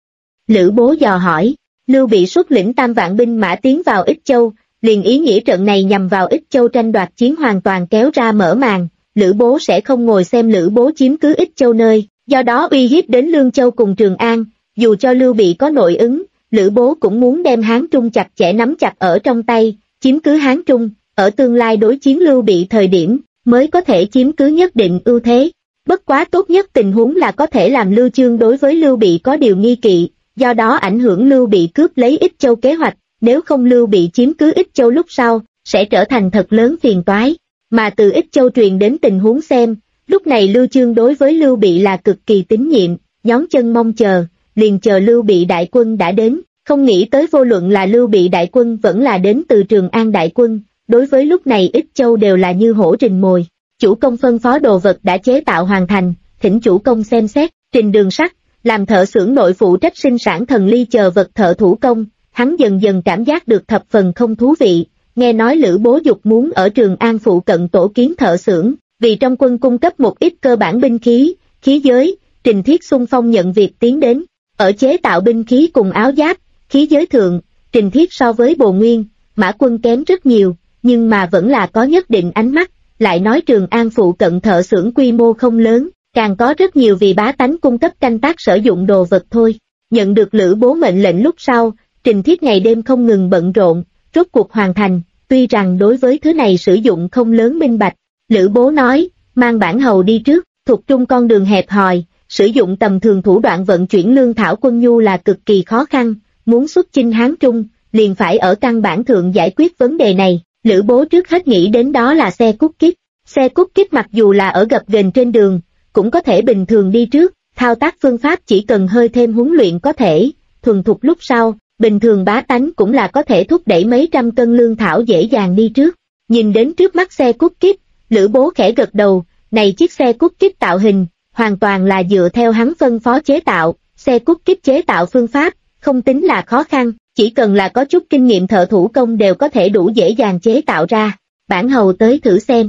[SPEAKER 1] Lữ Bố dò hỏi. Lưu Bị xuất lĩnh 3 vạn binh mã tiến vào Ích Châu, liền ý nghĩa trận này nhằm vào Ích Châu tranh đoạt chiến hoàn toàn kéo ra mở màn. Lữ Bố sẽ không ngồi xem Lữ Bố chiếm cứ Ích Châu nơi, do đó uy hiếp đến Lương Châu cùng Trường An. Dù cho Lưu Bị có nội ứng, Lữ Bố cũng muốn đem Hán Trung chặt chẽ nắm chặt ở trong tay, chiếm cứ Hán Trung, ở tương lai đối chiến Lưu Bị thời điểm, mới có thể chiếm cứ nhất định ưu thế. Bất quá tốt nhất tình huống là có thể làm Lưu Chương đối với Lưu Bị có điều nghi kỵ, do đó ảnh hưởng Lưu Bị cướp lấy Ích Châu kế hoạch, nếu không Lưu Bị chiếm cứ Ích Châu lúc sau, sẽ trở thành thật lớn phiền toái. Mà từ Ích Châu truyền đến tình huống xem, lúc này Lưu Chương đối với Lưu Bị là cực kỳ tín nhiệm, nhón chân mong chờ, liền chờ Lưu Bị đại quân đã đến, không nghĩ tới vô luận là Lưu Bị đại quân vẫn là đến từ Trường An đại quân, đối với lúc này Ích Châu đều là như hổ rình mồi. Chủ công phân phó đồ vật đã chế tạo hoàn thành, thỉnh chủ công xem xét. Trình Đường Sắt, làm thợ xưởng nội phụ trách sinh sản thần ly chờ vật thợ thủ công, hắn dần dần cảm giác được thập phần không thú vị, nghe nói Lữ Bố dục muốn ở Trường An phụ cận tổ kiến thợ xưởng, vì trong quân cung cấp một ít cơ bản binh khí, khí giới. Trình Thiết xung phong nhận việc tiến đến, ở chế tạo binh khí cùng áo giáp, khí giới thượng, Trình Thiết so với Bồ Nguyên, Mã Quân kém rất nhiều, nhưng mà vẫn là có nhất định ánh mắt. Lại nói Trường An phụ cận thợ xưởng quy mô không lớn, càng có rất nhiều vì bá tánh cung cấp canh tác sử dụng đồ vật thôi. Nhận được Lữ Bố mệnh lệnh lúc sau, Trình Thiết ngày đêm không ngừng bận rộn, rốt cuộc hoàn thành, tuy rằng đối với thứ này sử dụng không lớn minh bạch. Lữ Bố nói, mang bản hầu đi trước, thuộc trung con đường hẹp hòi, sử dụng tầm thường thủ đoạn vận chuyển lương thảo quân nhu là cực kỳ khó khăn, muốn xuất chinh Hán Trung, liền phải ở căn bản thượng giải quyết vấn đề này. Lữ Bố trước hết nghĩ đến đó là xe cút kít. Xe cút kít mặc dù là ở gập ghềnh trên đường, cũng có thể bình thường đi trước, thao tác phương pháp chỉ cần hơi thêm huấn luyện có thể, thuần thục lúc sau, bình thường bá tánh cũng là có thể thúc đẩy mấy trăm cân lương thảo dễ dàng đi trước. Nhìn đến trước mắt xe cút kít, Lữ Bố khẽ gật đầu, này chiếc xe cút kít tạo hình, hoàn toàn là dựa theo hắn phân phó chế tạo, xe cút kít chế tạo phương pháp, không tính là khó khăn, chỉ cần là có chút kinh nghiệm thợ thủ công đều có thể đủ dễ dàng chế tạo ra. Bản hầu tới thử xem.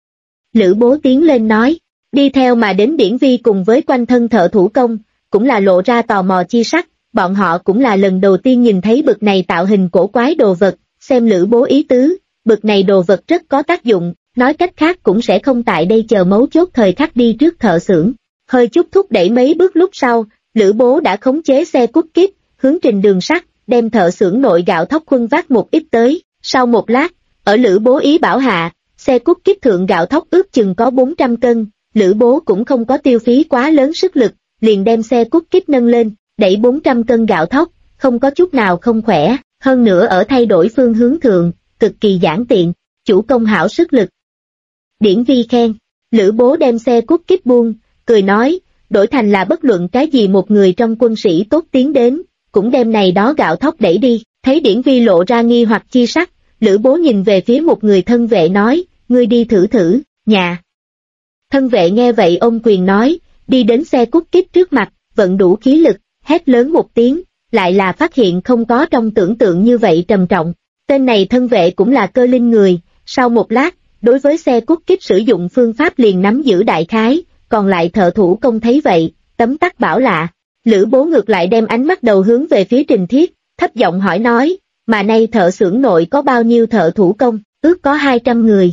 [SPEAKER 1] Lữ Bố tiến lên nói, đi theo mà đến Điển Vi cùng với quanh thân thợ thủ công, cũng là lộ ra tò mò chi sắc, bọn họ cũng là lần đầu tiên nhìn thấy bực này tạo hình cổ quái đồ vật, xem Lữ Bố ý tứ, bực này đồ vật rất có tác dụng, nói cách khác cũng sẽ không tại đây chờ mấu chốt thời khắc đi trước thợ xưởng. Hơi chút thúc đẩy mấy bước lúc sau, Lữ Bố đã khống chế xe cút kít, hướng trình đường sắt, đem thợ xưởng nội gạo thóc khuân vác một ít tới, sau một lát, ở Lữ Bố ý bảo hạ, xe cút kít thượng gạo thóc ước chừng có 400 cân, Lữ Bố cũng không có tiêu phí quá lớn sức lực, liền đem xe cút kít nâng lên, đẩy 400 cân gạo thóc, không có chút nào không khỏe, hơn nữa ở thay đổi phương hướng thượng, cực kỳ giản tiện, chủ công hảo sức lực. Điển Vi khen, Lữ Bố đem xe cút kít buông, cười nói, đổi thành là bất luận cái gì một người trong quân sĩ tốt tiến đến, cũng đem này đó gạo thóc đẩy đi, thấy Điển Vi lộ ra nghi hoặc chi sắc, Lữ Bố nhìn về phía một người thân vệ nói, ngươi đi thử thử, nhà. Thân vệ nghe vậy ôm quyền nói, đi đến xe cút kít trước mặt, vận đủ khí lực, hét lớn một tiếng, lại là phát hiện không có trong tưởng tượng như vậy trầm trọng. Tên này thân vệ cũng là cơ linh người, sau một lát, đối với xe cút kít sử dụng phương pháp liền nắm giữ đại khái, còn lại thợ thủ công thấy vậy, tấm tắc bảo lạ. Lữ Bố ngược lại đem ánh mắt đầu hướng về phía Trình Thiết, thấp giọng hỏi nói, mà nay thợ xưởng nội có bao nhiêu thợ thủ công, ước có 200 người.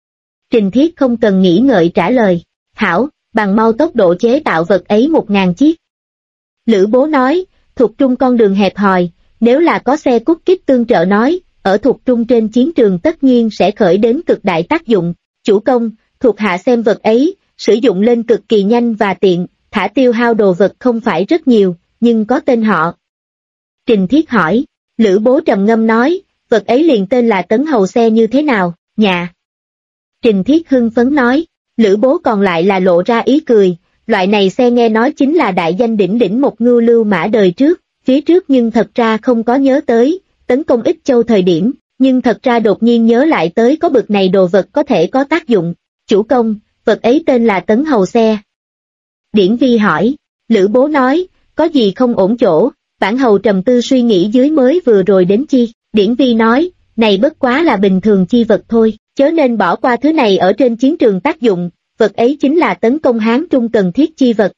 [SPEAKER 1] Trình Thiết không cần nghĩ ngợi trả lời, hảo, bằng mau tốc độ chế tạo vật ấy 1000 chiếc. Lữ Bố nói, thuộc trung con đường hẹp hòi, nếu là có xe cút kít tương trợ nói, ở thuộc trung trên chiến trường tất nhiên sẽ khởi đến cực đại tác dụng. Chủ công, thuộc hạ xem vật ấy, sử dụng lên cực kỳ nhanh và tiện, thả tiêu hao đồ vật không phải rất nhiều, nhưng có tên họ. Trình Thiết hỏi, Lữ Bố trầm ngâm nói, vật ấy liền tên là tấn hầu xe như thế nào, nhà. Trình Thiết hưng phấn nói, Lữ Bố còn lại là lộ ra ý cười, loại này xe nghe nói chính là đại danh đỉnh đỉnh một ngưu lưu mã đời trước, phía trước nhưng thật ra không có nhớ tới, tấn công Ích Châu thời điểm, nhưng thật ra đột nhiên nhớ lại tới có bực này đồ vật có thể có tác dụng. Chủ công, vật ấy tên là tấn hầu xe. Điển Vi hỏi, Lữ Bố nói, có gì không ổn chỗ, bản hầu trầm tư suy nghĩ dưới mới vừa rồi đến chi. Điển Vi nói, này bất quá là bình thường chi vật thôi, chớ nên bỏ qua thứ này ở trên chiến trường tác dụng, vật ấy chính là tấn công Hán Trung cần thiết chi vật.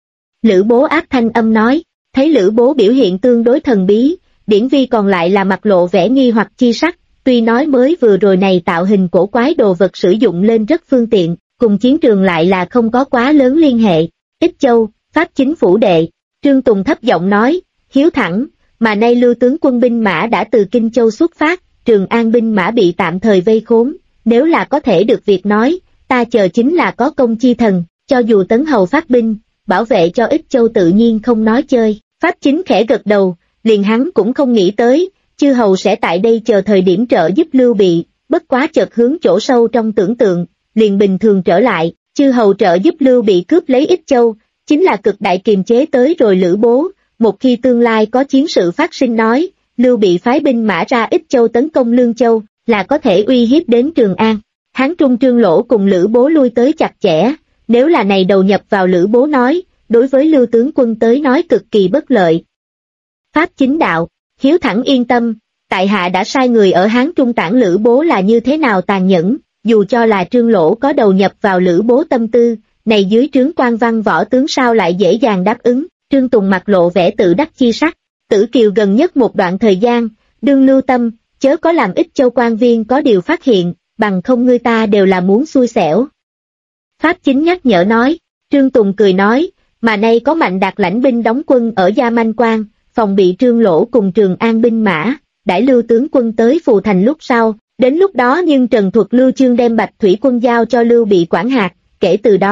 [SPEAKER 1] Lữ Bố áp thanh âm nói, thấy Lữ Bố biểu hiện tương đối thần bí, Điển Vi còn lại là mặt lộ vẻ nghi hoặc chi sắc, tuy nói mới vừa rồi này tạo hình cổ quái đồ vật sử dụng lên rất phương tiện, cùng chiến trường lại là không có quá lớn liên hệ. Ích Châu, Pháp chính phủ đệ, Trương Tùng thấp giọng nói, hiếu thẳng, mà nay Lưu tướng quân binh mã đã từ Kinh Châu xuất phát, Trường An binh mã bị tạm thời vây khốn, nếu là có thể được việc nói, ta chờ chính là có công chi thần, cho dù tấn hầu phát binh, bảo vệ cho Ích Châu tự nhiên không nói chơi. Pháp chính khẽ gật đầu, liền hắn cũng không nghĩ tới, chư hầu sẽ tại đây chờ thời điểm trợ giúp Lưu Bị, bất quá chợt hướng chỗ sâu trong tưởng tượng, liền bình thường trở lại, chư hầu trợ giúp Lưu Bị cướp lấy Ích Châu, chính là cực đại kiềm chế tới rồi Lữ Bố, một khi tương lai có chiến sự phát sinh nói, Lưu Bị phái binh mã ra Ích Châu tấn công Lương Châu, là có thể uy hiếp đến Trường An. Hán Trung Trương Lỗ cùng Lữ Bố lui tới chặt chẽ, nếu là này đầu nhập vào Lữ Bố nói, đối với Lưu tướng quân tới nói cực kỳ bất lợi. Pháp chính đạo, hiếu thẳng yên tâm, tại hạ đã sai người ở Hán Trung tản Lữ Bố là như thế nào tàn nhẫn, dù cho là Trương Lỗ có đầu nhập vào Lữ Bố tâm tư, này dưới trướng quan văn võ tướng sao lại dễ dàng đáp ứng. Trương Tùng mặt lộ vẻ tự đắc chi sắc, Tử Kiều gần nhất một đoạn thời gian, đương lưu tâm, chớ có làm Ích Châu quan viên có điều phát hiện, bằng không ngươi ta đều là muốn xui xẻo. Pháp chính nhắc nhở nói, Trương Tùng cười nói, mà nay có Mạnh Đạt lãnh binh đóng quân ở Gia Manh Quan, phòng bị Trương Lỗ cùng Trường An binh mã, đãi Lưu tướng quân tới Phù Thành lúc sau, đến lúc đó nhưng Trần Thuật Lưu Chương đem Bạch Thủy quân giao cho Lưu Bị quản hạt, kể từ đó,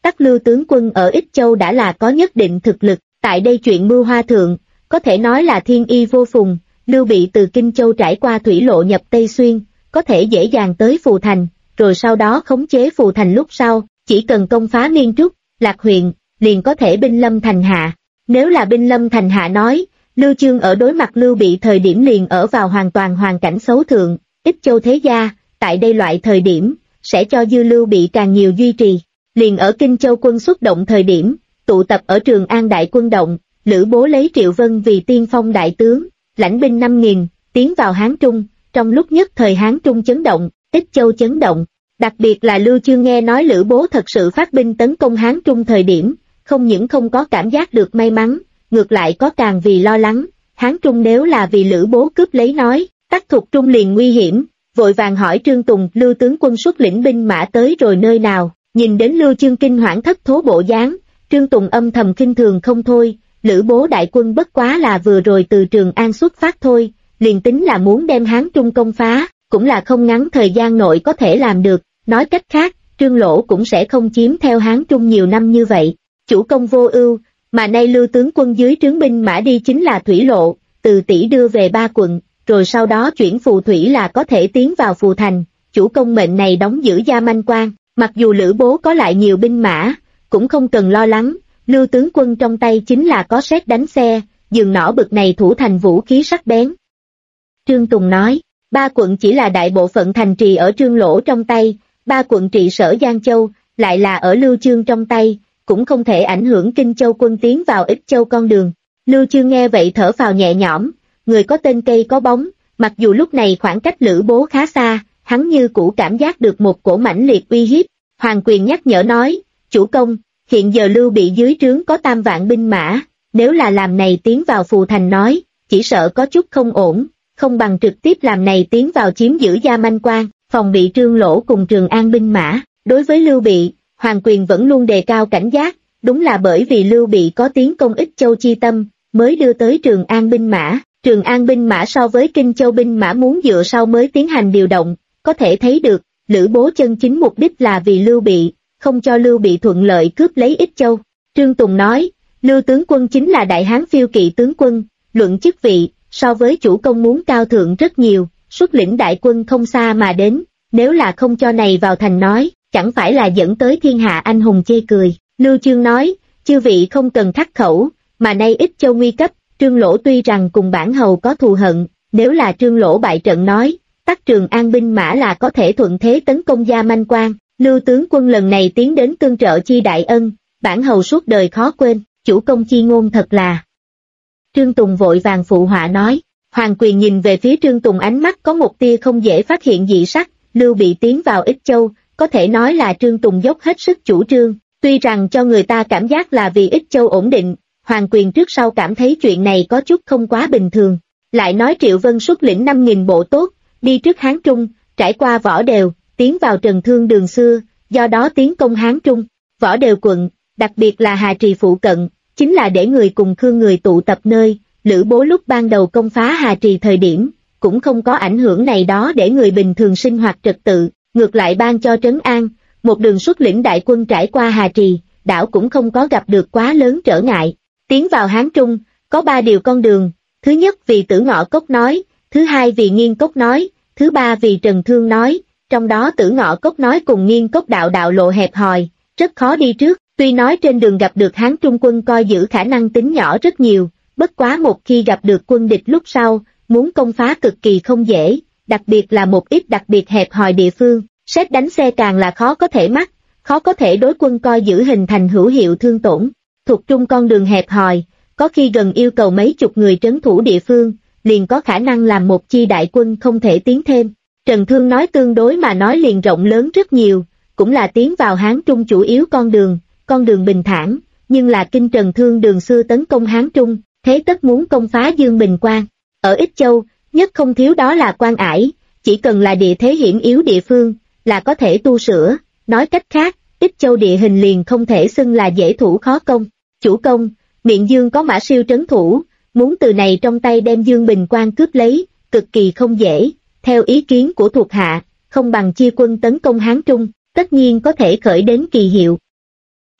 [SPEAKER 1] Tắc Lưu tướng quân ở Ích Châu đã là có nhất định thực lực, tại đây chuyện mưu hoa thượng, có thể nói là thiên y vô phùng. Lưu Bị từ Kinh Châu trải qua thủy lộ nhập Tây Xuyên, có thể dễ dàng tới Phù Thành, rồi sau đó khống chế Phù Thành lúc sau, chỉ cần công phá Miên Trúc, Lạc huyện, liền có thể binh lâm thành hạ. Nếu là binh lâm thành hạ nói, Lưu Chương ở đối mặt Lưu Bị thời điểm liền ở vào hoàn toàn hoàn cảnh xấu thượng, Ích Châu thế gia, tại đây loại thời điểm, sẽ cho dư Lưu Bị càng nhiều duy trì. Liền ở Kinh Châu quân xuất động thời điểm, tụ tập ở Trường An đại quân động, Lữ Bố lấy Triệu Vân vì tiên phong đại tướng, lãnh binh 5.000, tiến vào Hán Trung, trong lúc nhất thời Hán Trung chấn động, Ích Châu chấn động. Đặc biệt là Lưu Chương nghe nói Lữ Bố thật sự phát binh tấn công Hán Trung thời điểm, không những không có cảm giác được may mắn, ngược lại có càng vì lo lắng. Hán Trung nếu là vì Lữ Bố cướp lấy nói, Tắc Thục Trung liền nguy hiểm, vội vàng hỏi Trương Tùng, Lưu tướng quân xuất lĩnh binh mã tới rồi nơi nào. Nhìn đến Lưu Chương kinh hoảng thất thố bộ dáng, Trương Tùng âm thầm khinh thường không thôi. Lữ Bố đại quân bất quá là vừa rồi từ Trường An xuất phát thôi, liền tính là muốn đem Hán Trung công phá, cũng là không ngắn thời gian nội có thể làm được. Nói cách khác, Trương Lỗ cũng sẽ không chiếm theo Hán Trung nhiều năm như vậy. Chủ công vô ưu, mà nay Lưu tướng quân dưới trướng binh mã đi chính là thủy lộ, từ Tỷ đưa về 3 quận, rồi sau đó chuyển phù thủy là có thể tiến vào Phù Thành. Chủ công mệnh này đóng giữ Gia Manh Quan, mặc dù Lữ Bố có lại nhiều binh mã, cũng không cần lo lắng. Lưu tướng quân trong tay chính là có sét đánh xe, giường nỏ bực này thủ thành vũ khí sắc bén. Trương Tùng nói, 3 quận chỉ là đại bộ phận thành trì ở Trương Lỗ trong tay, 3 quận trị sở Giang Châu, lại là ở Lưu Chương trong tay, cũng không thể ảnh hưởng Kinh Châu quân tiến vào Ích Châu con đường. Lưu Chương nghe vậy thở phào nhẹ nhõm, người có tên cây có bóng, mặc dù lúc này khoảng cách Lữ Bố khá xa, hắn như cũ cảm giác được một cổ mãnh liệt uy hiếp. Hoàng Quyền nhắc nhở nói, chủ công, hiện giờ Lưu Bị dưới trướng có 3 vạn binh mã, nếu là làm này tiến vào Phù Thành nói, chỉ sợ có chút không ổn, không bằng trực tiếp làm này tiến vào chiếm giữ Gia Manh Quan, phòng bị Trương Lỗ cùng Trường An binh mã. Đối với Lưu Bị, Hoàng Quyền vẫn luôn đề cao cảnh giác, đúng là bởi vì Lưu Bị có tiến công Ích Châu chi tâm, mới đưa tới Trường An binh mã. Trường An binh mã so với Kinh Châu binh mã muốn dựa sau mới tiến hành điều động, có thể thấy được, Lữ Bố chân chính mục đích là vì Lưu Bị, không cho Lưu Bị thuận lợi cướp lấy Ích Châu. Trương Tùng nói, Lưu tướng quân chính là Đại Hán phiêu kỵ tướng quân, luận chức vị, so với chủ công muốn cao thượng rất nhiều, xuất lĩnh đại quân không xa mà đến, nếu là không cho này vào thành nói, chẳng phải là dẫn tới thiên hạ anh hùng chê cười. Lưu Chương nói, chư vị không cần khắc khẩu, mà nay Ích Châu nguy cấp, Trương Lỗ tuy rằng cùng bản hầu có thù hận, nếu là Trương Lỗ bại trận nói, Tắc Trường An binh mã là có thể thuận thế tấn công Gia Manh Quan. Lưu tướng quân lần này tiến đến tương trợ chi đại ân, bản hầu suốt đời khó quên, chủ công chi ngôn thật là. Trương Tùng vội vàng phụ họa nói. Hoàng Quyền nhìn về phía Trương Tùng, ánh mắt có một tia không dễ phát hiện dị sắc. Lưu Bị tiến vào Ích Châu, có thể nói là Trương Tùng dốc hết sức chủ trương, tuy rằng cho người ta cảm giác là vì Ích Châu ổn định, Hoàng Quyền trước sau cảm thấy chuyện này có chút không quá bình thường. Lại nói Triệu Vân xuất lĩnh 5.000 bộ tốt, đi trước Hán Trung, trải qua Võ Đều, tiến vào Trần Thương đường xưa, do đó tiến công Hán Trung. Võ Đều quận, đặc biệt là Hà Trì phụ cận, chính là để người cùng Khương người tụ tập nơi. Lữ Bố lúc ban đầu công phá Hà Trì thời điểm, cũng không có ảnh hưởng này đó để người bình thường sinh hoạt trật tự, ngược lại ban cho trấn an, một đường xuất lĩnh đại quân trải qua Hà Trì, đảo cũng không có gặp được quá lớn trở ngại. Tiến vào Hán Trung, có 3 điều con đường, thứ nhất vì Tử Ngọ Cốc nói, thứ hai vì Nghiên Cốc nói, thứ ba vì Trần Thương nói, trong đó Tử Ngọ Cốc nói cùng Nghiên Cốc đạo lộ hẹp hòi, rất khó đi trước, tuy nói trên đường gặp được Hán Trung quân coi giữ khả năng tính nhỏ rất nhiều, bất quá một khi gặp được quân địch lúc sau, muốn công phá cực kỳ không dễ, đặc biệt là một ít đặc biệt hẹp hòi địa phương, sét đánh xe càng là khó có thể mắc, khó có thể đối quân coi giữ hình thành hữu hiệu thương tổn. Thuộc trung con đường hẹp hòi, có khi gần yêu cầu mấy chục người trấn thủ địa phương, liền có khả năng làm một chi đại quân không thể tiến thêm. Trần Thương nói tương đối mà nói liền rộng lớn rất nhiều, cũng là tiến vào Hán Trung chủ yếu con đường bình thản, nhưng là kinh Trần Thương đường xưa tấn công Hán Trung, thế tất muốn công phá Dương Bình Quan. Ở Ích Châu, nhất không thiếu đó là quan ải, chỉ cần là địa thế hiểm yếu địa phương, là có thể tu sửa, nói cách khác, Ích Châu địa hình liền không thể xưng là dễ thủ khó công. Chủ công, Miện Dương có Mã Siêu trấn thủ, muốn từ này trong tay đem Dương Bình Quan cướp lấy, cực kỳ không dễ, theo ý kiến của thuộc hạ, không bằng chia quân tấn công Hán Trung, tất nhiên có thể khởi đến kỳ hiệu.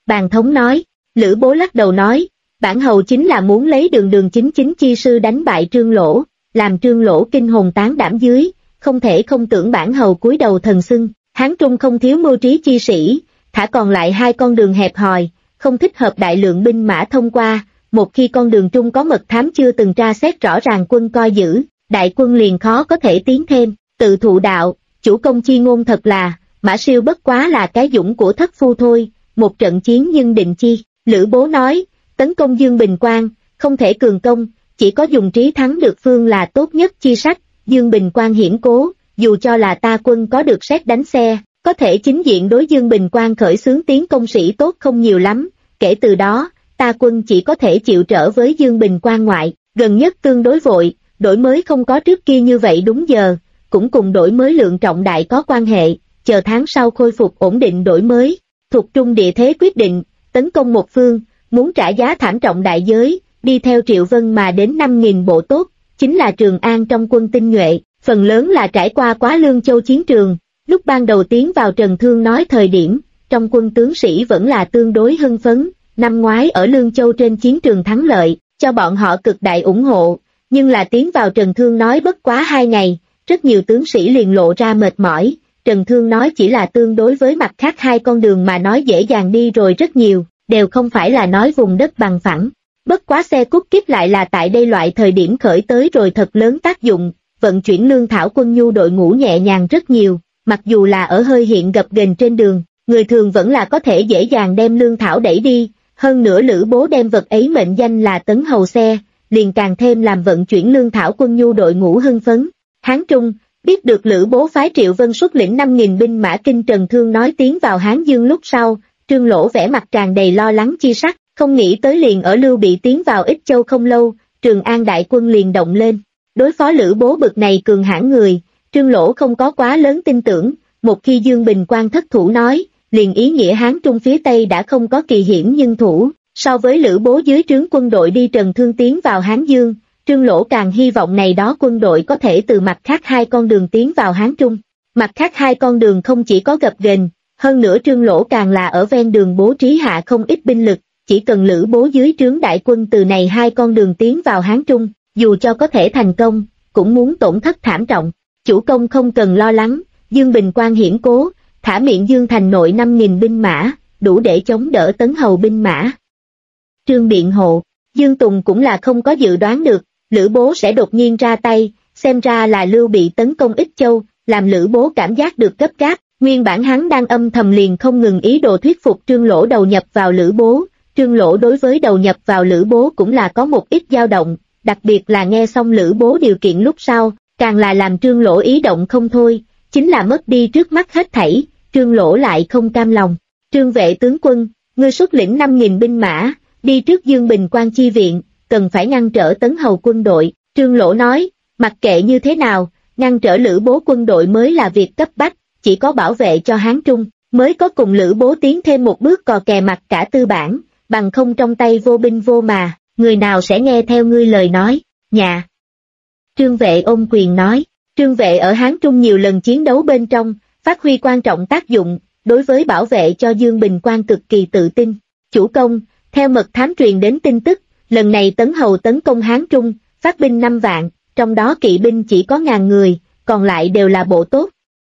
[SPEAKER 1] Bàn thống nói. Lữ Bố lắc đầu nói, bản hầu chính là muốn lấy Đường chính chi sư đánh bại Trương Lỗ, làm Trương Lỗ kinh hồn tán đảm dưới, không thể không tưởng bản hầu cúi đầu thần xưng. Hán Trung không thiếu mưu trí chi sĩ, thả còn lại hai con đường hẹp hòi, không thích hợp đại lượng binh mã thông qua. Một khi con đường Trung có mật thám chưa từng tra xét rõ ràng quân coi giữ, đại quân liền khó có thể tiến thêm. Tự thụ đạo, chủ công chi ngôn thật là, Mã Siêu bất quá là cái dũng của thất phu thôi, một trận chiến nhưng định chi. Lữ Bố nói, tấn công Dương Bình Quan, không thể cường công, chỉ có dùng trí thắng được phương là tốt nhất chi sách. Dương Bình Quan hiển cố, dù cho là ta quân có được sét đánh xe, có thể chính diện đối Dương Bình Quan khởi xướng tiến công sĩ tốt không nhiều lắm, kể từ đó, ta quân chỉ có thể chịu trở với Dương Bình Quan ngoại, gần nhất tương đối vội, đổi mới không có trước kia như vậy đúng giờ, cũng cùng đổi mới lượng trọng đại có quan hệ, chờ tháng sau khôi phục ổn định đổi mới, thuộc trung địa thế quyết định, tấn công một phương, muốn trả giá thảm trọng đại giới, đi theo Triệu Vân mà đến 5.000 bộ tốt, chính là Trường An trong quân tinh nhuệ, phần lớn là trải qua quá Lương Châu chiến trường, lúc ban đầu tiến vào Trần Thương nói thời điểm, trong quân tướng sĩ vẫn là tương đối hưng phấn, năm ngoái ở Lương Châu trên chiến trường thắng lợi, cho bọn họ cực đại ủng hộ, nhưng là tiến vào Trần Thương nói bất quá 2 ngày, rất nhiều tướng sĩ liền lộ ra mệt mỏi, Trần Thương nói chỉ là tương đối với mặt khác hai con đường mà nói dễ dàng đi rồi rất nhiều, đều không phải là nói vùng đất bằng phẳng. Bất quá xe cút kíp lại là tại đây loại thời điểm khởi tới rồi thật lớn tác dụng, vận chuyển lương thảo quân nhu đội ngũ nhẹ nhàng rất nhiều, mặc dù là ở hơi hiện gập ghềnh trên đường, người thường vẫn là có thể dễ dàng đem lương thảo đẩy đi, hơn nữa Lữ Bố đem vật ấy mệnh danh là tấn hầu xe, liền càng thêm làm vận chuyển lương thảo quân nhu đội ngũ hưng phấn. Hán Trung, biết được Lữ Bố phái Triệu Vân xuất lĩnh 5.000 binh mã kinh Trần Thương nói tiến vào Hán Dương lúc sau, Trương Lỗ vẻ mặt tràn đầy lo lắng chi sắc, không nghĩ tới liền ở Lưu Bị tiến vào Ích Châu không lâu, Trường An đại quân liền động lên. Đối phó Lữ Bố bực này cường hãn người, Trương Lỗ không có quá lớn tin tưởng, một khi Dương Bình Quan thất thủ nói, liền ý nghĩa Hán Trung phía Tây đã không có kỳ hiểm nhân thủ, so với Lữ Bố dưới trướng quân đội đi Trần Thương tiến vào Hán Dương, Trương Lỗ càng hy vọng này đó quân đội có thể từ mặt khác hai con đường tiến vào Hán Trung. Mặt khác hai con đường không chỉ có gập ghềnh, hơn nữa Trương Lỗ càng là ở ven đường bố trí hạ không ít binh lực, chỉ cần Lữ Bố dưới trướng đại quân từ này hai con đường tiến vào Hán Trung, dù cho có thể thành công, cũng muốn tổn thất thảm trọng. Chủ công không cần lo lắng, Dương Bình Quan hiển cố, thả miệng Dương thành nội 5.000 binh mã, đủ để chống đỡ tấn hầu binh mã. Trương biện hộ, Dương Tùng cũng là không có dự đoán được, Lữ Bố sẽ đột nhiên ra tay, xem ra là Lưu Bị tấn công Ích Châu, làm Lữ Bố cảm giác được gấp gáp, nguyên bản hắn đang âm thầm liền không ngừng ý đồ thuyết phục Trương Lỗ đầu nhập vào Lữ Bố, Trương Lỗ đối với đầu nhập vào Lữ Bố cũng là có một ít dao động, đặc biệt là nghe xong Lữ Bố điều kiện lúc sau, càng là làm Trương Lỗ ý động không thôi, chính là mất đi trước mắt hết thảy, Trương Lỗ lại không cam lòng. Trương vệ tướng quân, ngươi xuất lĩnh 5.000 binh mã, đi trước Dương Bình Quan chi viện, cần phải ngăn trở tấn hầu quân đội, Trương Lỗ nói, mặc kệ như thế nào, ngăn trở Lữ Bố quân đội mới là việc cấp bách, chỉ có bảo vệ cho Hán Trung, mới có cùng Lữ Bố tiến thêm một bước cò kè mặt cả tư bản, bằng không trong tay vô binh vô mà, người nào sẽ nghe theo ngươi lời nói, nhà. Trương vệ ôm quyền nói, Trương vệ ở Hán Trung nhiều lần chiến đấu bên trong, phát huy quan trọng tác dụng, đối với bảo vệ cho Dương Bình Quan cực kỳ tự tin. Chủ công, theo mật thám truyền đến tin tức, lần này tấn hầu tấn công Hán Trung, phát binh 5 vạn, trong đó kỵ binh chỉ có 1.000 người, còn lại đều là bộ tốt.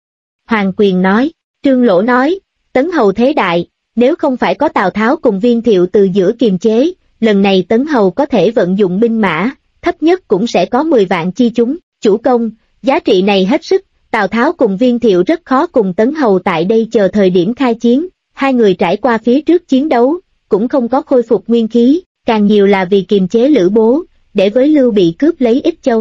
[SPEAKER 1] Hoàng Quyền nói, Trương Lỗ nói, tấn hầu thế đại, nếu không phải có Tào Tháo cùng Viên Thiệu từ giữa kiềm chế, lần này tấn hầu có thể vận dụng binh mã, thấp nhất cũng sẽ có 10 vạn chi chúng, chủ công, giá trị này hết sức, Tào Tháo cùng Viên Thiệu rất khó cùng tấn hầu tại đây chờ thời điểm khai chiến, hai người trải qua phía trước chiến đấu, cũng không có khôi phục nguyên khí, càng nhiều là vì kiềm chế Lữ Bố, để với Lưu Bị cướp lấy Ích Châu.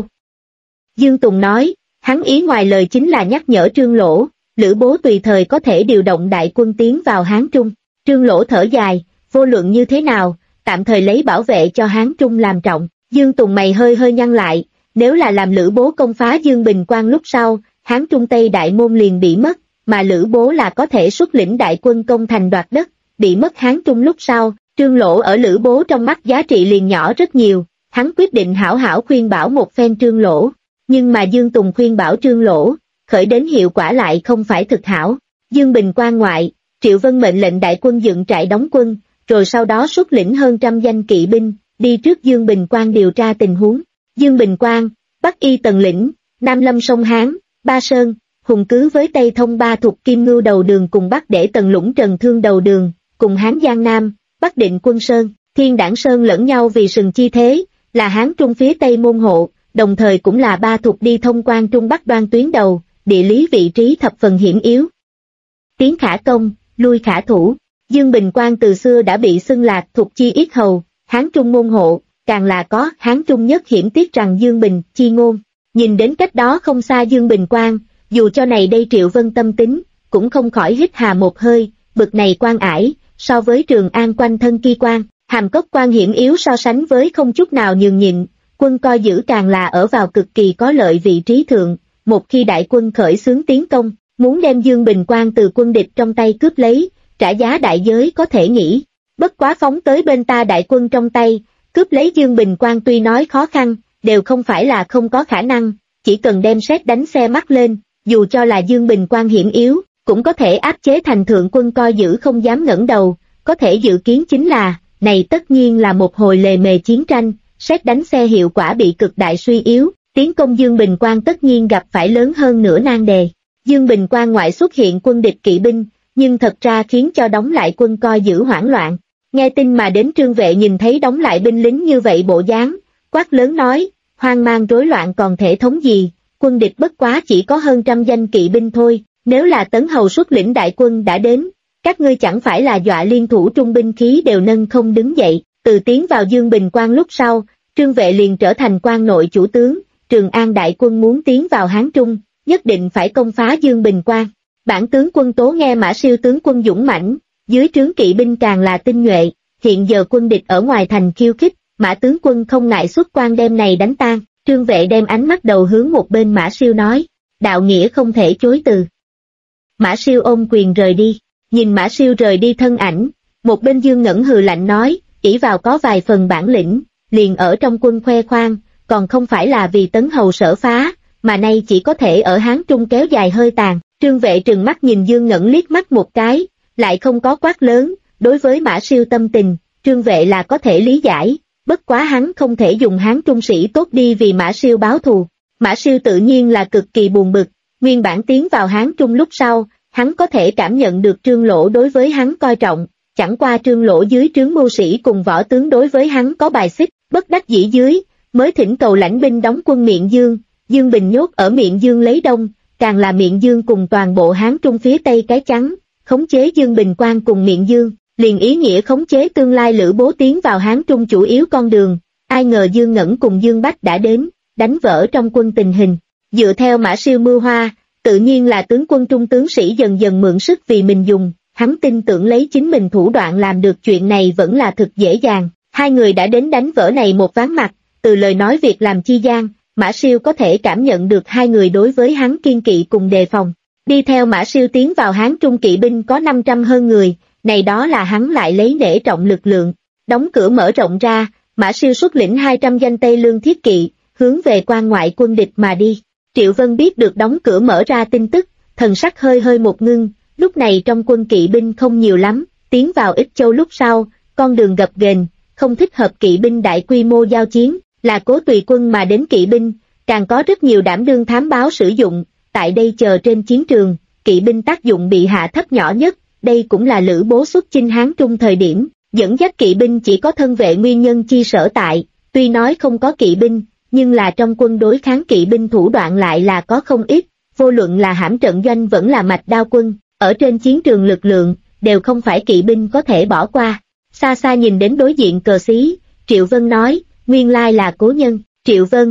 [SPEAKER 1] Dương Tùng nói, hắn ý ngoài lời chính là nhắc nhở Trương Lỗ, Lữ Bố tùy thời có thể điều động đại quân tiến vào Hán Trung. Trương Lỗ thở dài, vô luận như thế nào, tạm thời lấy bảo vệ cho Hán Trung làm trọng. Dương Tùng mày hơi hơi nhăn lại, nếu là làm Lữ Bố công phá Dương Bình Quan lúc sau, Hán Trung Tây đại môn liền bị mất, mà Lữ Bố là có thể xuất lĩnh đại quân công thành đoạt đất, bị mất Hán Trung lúc sau, Trương Lỗ ở Lữ Bố trong mắt giá trị liền nhỏ rất nhiều, hắn quyết định hảo hảo khuyên bảo một phen Trương Lỗ, nhưng mà Dương Tùng khuyên bảo Trương Lỗ, khởi đến hiệu quả lại không phải thực hảo. Dương Bình Quan ngoại, Triệu Vân mệnh lệnh đại quân dựng trại đóng quân, rồi sau đó xuất lĩnh hơn trăm danh kỵ binh, đi trước Dương Bình Quan điều tra tình huống. Dương Bình Quan, Bắc Y Tần Lĩnh, Nam Lâm Sông Hán, Ba Sơn, hùng cứ với Tây thông Ba Thục Kim Ngưu đầu đường cùng Bắc để Tần Lũng Trần Thương đầu đường, cùng Hán Giang Nam, Bắc Định Quân Sơn, Thiên Đảng Sơn lẫn nhau vì sừng chi thế, là Hán Trung phía Tây môn hộ, đồng thời cũng là Ba Thục đi thông quan Trung Bắc đoan tuyến đầu, địa lý vị trí thập phần hiểm yếu. Tiến khả công, lui khả thủ. Dương Bình Quan từ xưa đã bị xưng là Thục chi yết hầu, Hán Trung môn hộ, càng là có Hán Trung nhất hiểm tiếc rằng Dương Bình chi ngôn. Nhìn đến cách đó không xa Dương Bình Quan, dù cho này đây Triệu Vân tâm tính, cũng không khỏi hít hà một hơi, bực này quan ải, so với Trường An quanh thân kỳ quan, Hàm Cốc quan hiểm yếu so sánh với không chút nào nhường nhịn, quân coi giữ càng là ở vào cực kỳ có lợi vị trí thượng, một khi đại quân khởi xướng tiến công, muốn đem Dương Bình Quan từ quân địch trong tay cướp lấy, trả giá đại giới có thể nghĩ, bất quá phóng tới bên ta đại quân trong tay, cướp lấy Dương Bình Quan tuy nói khó khăn, đều không phải là không có khả năng, chỉ cần đem sét đánh xe mắt lên, dù cho là Dương Bình Quan hiểm yếu, cũng có thể áp chế thành thượng quân coi giữ không dám ngẩng đầu, có thể dự kiến chính là, này tất nhiên là một hồi lề mề chiến tranh, sét đánh xe hiệu quả bị cực đại suy yếu, tiến công Dương Bình Quan tất nhiên gặp phải lớn hơn nửa nan đề. Dương Bình Quan ngoại xuất hiện quân địch kỵ binh, nhưng thật ra khiến cho đóng lại quân coi giữ hoảng loạn. Nghe tin mà đến Trương Vệ nhìn thấy đóng lại binh lính như vậy bộ dáng, quát lớn nói, hoang mang rối loạn còn thể thống gì, quân địch bất quá chỉ có hơn trăm danh kỵ binh thôi, nếu là Tấn Hầu xuất lĩnh đại quân đã đến, các ngươi chẳng phải là dọa liên thủ trung binh khí đều nâng không đứng dậy. Từ tiến vào Dương Bình Quan lúc sau, Trương Vệ liền trở thành quan nội chủ tướng, Trường An đại quân muốn tiến vào Hán Trung, nhất định phải công phá Dương Bình Quan. Bản tướng quân Tố nghe Mã Siêu tướng quân dũng mãnh, dưới trướng kỵ binh càng là tinh nhuệ, hiện giờ quân địch ở ngoài thành khiêu khích, Mã tướng quân không ngại xuất quan đem này đánh tan. Trương Vệ đem ánh mắt đầu hướng một bên Mã Siêu nói, đạo nghĩa không thể chối từ. Mã Siêu ôm quyền rời đi, nhìn Mã Siêu rời đi thân ảnh, một bên Dương Ngẩn hừ lạnh nói, ỷ vào có vài phần bản lĩnh, liền ở trong quân khoe khoang, còn không phải là vì Tấn Hầu sở phá, mà nay chỉ có thể ở Hán Trung kéo dài hơi tàn. Trương Vệ trừng mắt nhìn Dương Ngẩn liếc mắt một cái, lại không có quát lớn, đối với Mã Siêu tâm tình, Trương Vệ là có thể lý giải, bất quá hắn không thể dùng Hán Trung sĩ tốt đi vì Mã Siêu báo thù. Mã Siêu tự nhiên là cực kỳ buồn bực, nguyên bản tiến vào Hán Trung lúc sau, hắn có thể cảm nhận được Trương Lỗ đối với hắn coi trọng, chẳng qua Trương Lỗ dưới trướng mưu sĩ cùng võ tướng đối với hắn có bài xích, bất đắc dĩ dưới, mới thỉnh cầu lãnh binh đóng quân Miện Dương, Dương Bình nhốt ở Miện Dương lấy đông, càng là Miện Dương cùng toàn bộ Hán Trung phía Tây cái chắn, khống chế Dương Bình Quan cùng Miện Dương, liền ý nghĩa khống chế tương lai Lữ Bố tiến vào Hán Trung chủ yếu con đường. Ai ngờ Dương Ngẩn cùng Dương Bách đã đến, đánh vỡ trong quân tình hình, dựa theo Mã Siêu mưu hoa, tự nhiên là tướng quân trung tướng sĩ dần dần mượn sức vì mình dùng, hắn tin tưởng lấy chính mình thủ đoạn làm được chuyện này vẫn là thực dễ dàng. Hai người đã đến đánh vỡ này một ván mặt, từ lời nói việc làm chi gian, Mã Siêu có thể cảm nhận được hai người đối với hắn kiên kỵ cùng đề phòng. Đi theo Mã Siêu tiến vào Hán Trung kỵ binh có 500 hơn người, này đó là hắn lại lấy nể trọng lực lượng. Đóng cửa mở rộng ra, Mã Siêu xuất lĩnh 200 danh Tây Lương thiết kỵ, hướng về quan ngoại quân địch mà đi. Triệu Vân biết được đóng cửa mở ra tin tức, thần sắc hơi hơi một ngưng, lúc này trong quân kỵ binh không nhiều lắm, tiến vào Ích Châu lúc sau, con đường gập ghềnh, không thích hợp kỵ binh đại quy mô giao chiến, là cố tùy quân mà đến kỵ binh, càng có rất nhiều đảm đương thám báo sử dụng, tại đây chờ trên chiến trường, kỵ binh tác dụng bị hạ thấp nhỏ nhất, đây cũng là Lữ Bố xuất chinh Hán Trung thời điểm, dẫn dắt kỵ binh chỉ có thân vệ nguyên nhân chi sở tại, tuy nói không có kỵ binh, nhưng là trong quân đối kháng kỵ binh thủ đoạn lại là có không ít, vô luận là hãm trận doanh vẫn là mạch đao quân, ở trên chiến trường lực lượng, đều không phải kỵ binh có thể bỏ qua. Xa xa nhìn đến đối diện cờ xí, Triệu Vân nói, nguyên lai là cố nhân, Triệu Vân.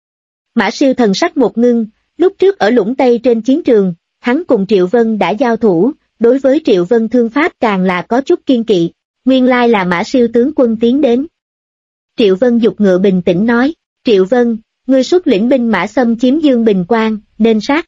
[SPEAKER 1] Mã Siêu thần sắc một ngưng, lúc trước ở Lũng Tây trên chiến trường, hắn cùng Triệu Vân đã giao thủ, đối với Triệu Vân thương pháp càng là có chút kiên kỵ, nguyên lai là Mã Siêu tướng quân tiến đến. Triệu Vân giục ngựa bình tĩnh nói, Triệu Vân, ngươi xuất lĩnh binh mã xâm chiếm Dương Bình Quan, nên sát.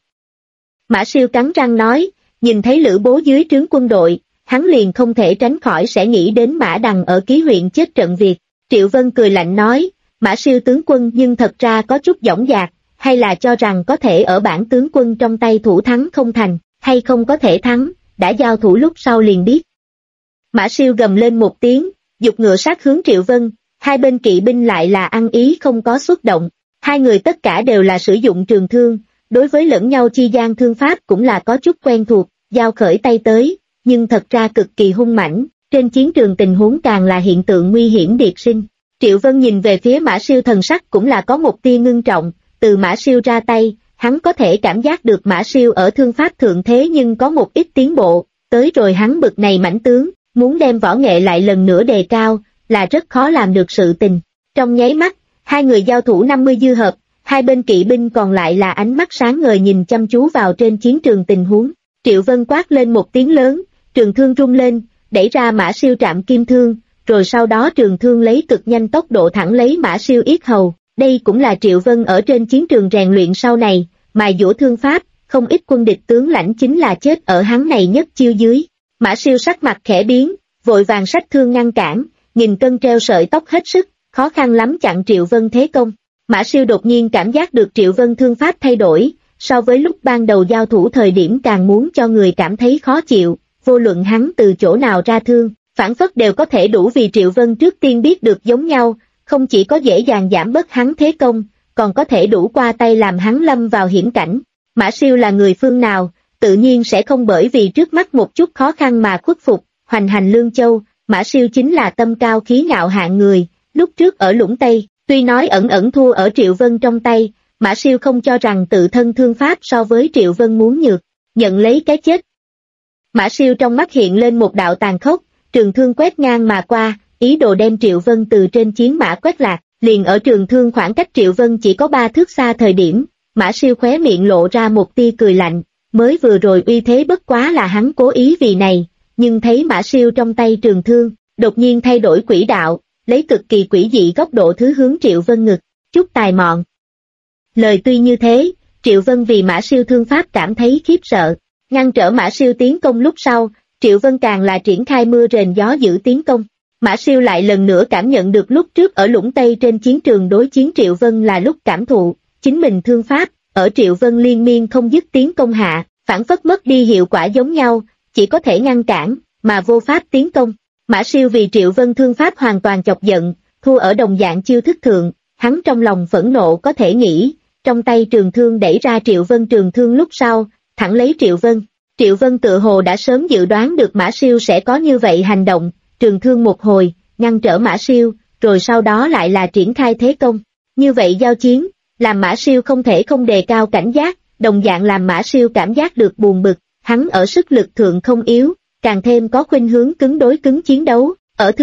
[SPEAKER 1] Mã Siêu cắn răng nói, nhìn thấy Lữ Bố dưới trướng quân đội, hắn liền không thể tránh khỏi sẽ nghĩ đến Mã Đằng ở Ký huyện chết trận Việt. Triệu Vân cười lạnh nói, Mã Siêu tướng quân nhưng thật ra có chút dõng dạc, hay là cho rằng có thể ở bản tướng quân trong tay thủ thắng không thành, hay không có thể thắng, đã giao thủ lúc sau liền biết. Mã Siêu gầm lên một tiếng, giục ngựa sát hướng Triệu Vân, hai bên kỵ binh lại là ăn ý không có xuất động, hai người tất cả đều là sử dụng trường thương, đối với lẫn nhau chi gian thương pháp cũng là có chút quen thuộc, giao khởi tay tới, nhưng thật ra cực kỳ hung mãnh, trên chiến trường tình huống càng là hiện tượng nguy hiểm điệt sinh. Triệu Vân nhìn về phía Mã Siêu thần sắc cũng là có một tia ngưng trọng, từ Mã Siêu ra tay, hắn có thể cảm giác được Mã Siêu ở thương pháp thượng thế nhưng có một ít tiến bộ, tới rồi hắn bực này mãnh tướng, muốn đem võ nghệ lại lần nữa đề cao, là rất khó làm được sự tình. Trong nháy mắt, hai người giao thủ 50 dư hợp, hai bên kỵ binh còn lại là ánh mắt sáng ngời nhìn chăm chú vào trên chiến trường tình huống. Triệu Vân quát lên một tiếng lớn, trường thương rung lên, đẩy ra Mã Siêu trạm kim thương, rồi sau đó trường thương lấy cực nhanh tốc độ thẳng lấy Mã Siêu yết hầu. Đây cũng là Triệu Vân ở trên chiến trường rèn luyện sau này, mài dũa thương pháp, không ít quân địch tướng lãnh chính là chết ở hắn này nhất chiêu dưới. Mã Siêu sắc mặt khẽ biến, vội vàng xách thương ngăn cản, nghìn cân treo sợi tóc hết sức, khó khăn lắm chặn Triệu Vân thế công. Mã Siêu đột nhiên cảm giác được Triệu Vân thương pháp thay đổi, so với lúc ban đầu giao thủ thời điểm càng muốn cho người cảm thấy khó chịu, vô luận hắn từ chỗ nào ra thương, phản phất đều có thể đủ vì Triệu Vân trước tiên biết được giống nhau, không chỉ có dễ dàng giảm bớt hắn thế công, còn có thể đủ qua tay làm hắn lâm vào hiểm cảnh. Mã Siêu là người phương nào, tự nhiên sẽ không bởi vì trước mắt một chút khó khăn mà khuất phục, hoành hành Lương Châu. Mã Siêu chính là tâm cao khí ngạo hạng người, lúc trước ở Lũng Tây, tuy nói ẩn ẩn thua ở Triệu Vân trong tay, Mã Siêu không cho rằng tự thân thương pháp so với Triệu Vân muốn nhược, nhận lấy cái chết. Mã Siêu trong mắt hiện lên một đạo tàn khốc, trường thương quét ngang mà qua, ý đồ đem Triệu Vân từ trên chiến mã quét lạc, liền ở trường thương khoảng cách Triệu Vân chỉ có 3 thước xa thời điểm, Mã Siêu khóe miệng lộ ra một tia cười lạnh, mới vừa rồi uy thế bất quá là hắn cố ý vì này, nhưng thấy Mã Siêu trong tay trường thương, đột nhiên thay đổi quỹ đạo, lấy cực kỳ quỷ dị góc độ thứ hướng Triệu Vân ngực, chút tài mọn. Lời tuy như thế, Triệu Vân vì Mã Siêu thương pháp cảm thấy khiếp sợ, ngăn trở Mã Siêu tiến công lúc sau, Triệu Vân càng là triển khai mưa rền gió dữ tiến công. Mã Siêu lại lần nữa cảm nhận được lúc trước ở Lũng Tây trên chiến trường đối chiến Triệu Vân là lúc cảm thụ, chính mình thương pháp, ở Triệu Vân liên miên không dứt tiến công hạ, phản phất mất đi hiệu quả giống nhau, chỉ có thể ngăn cản, mà vô pháp tiến công. Mã Siêu vì Triệu Vân thương pháp hoàn toàn chọc giận, thua ở đồng dạng chiêu thức thượng, hắn trong lòng phẫn nộ có thể nghĩ, trong tay trường thương đẩy ra Triệu Vân trường thương lúc sau, thẳng lấy Triệu Vân. Triệu Vân tự hồ đã sớm dự đoán được Mã Siêu sẽ có như vậy hành động, trường thương một hồi, ngăn trở Mã Siêu, rồi sau đó lại là triển khai thế công. Như vậy giao chiến, làm Mã Siêu không thể không đề cao cảnh giác, đồng dạng làm Mã Siêu cảm giác được buồn bực, hắn ở sức lực thượng không yếu, càng thêm có khuynh hướng cứng đối cứng chiến đấu, ở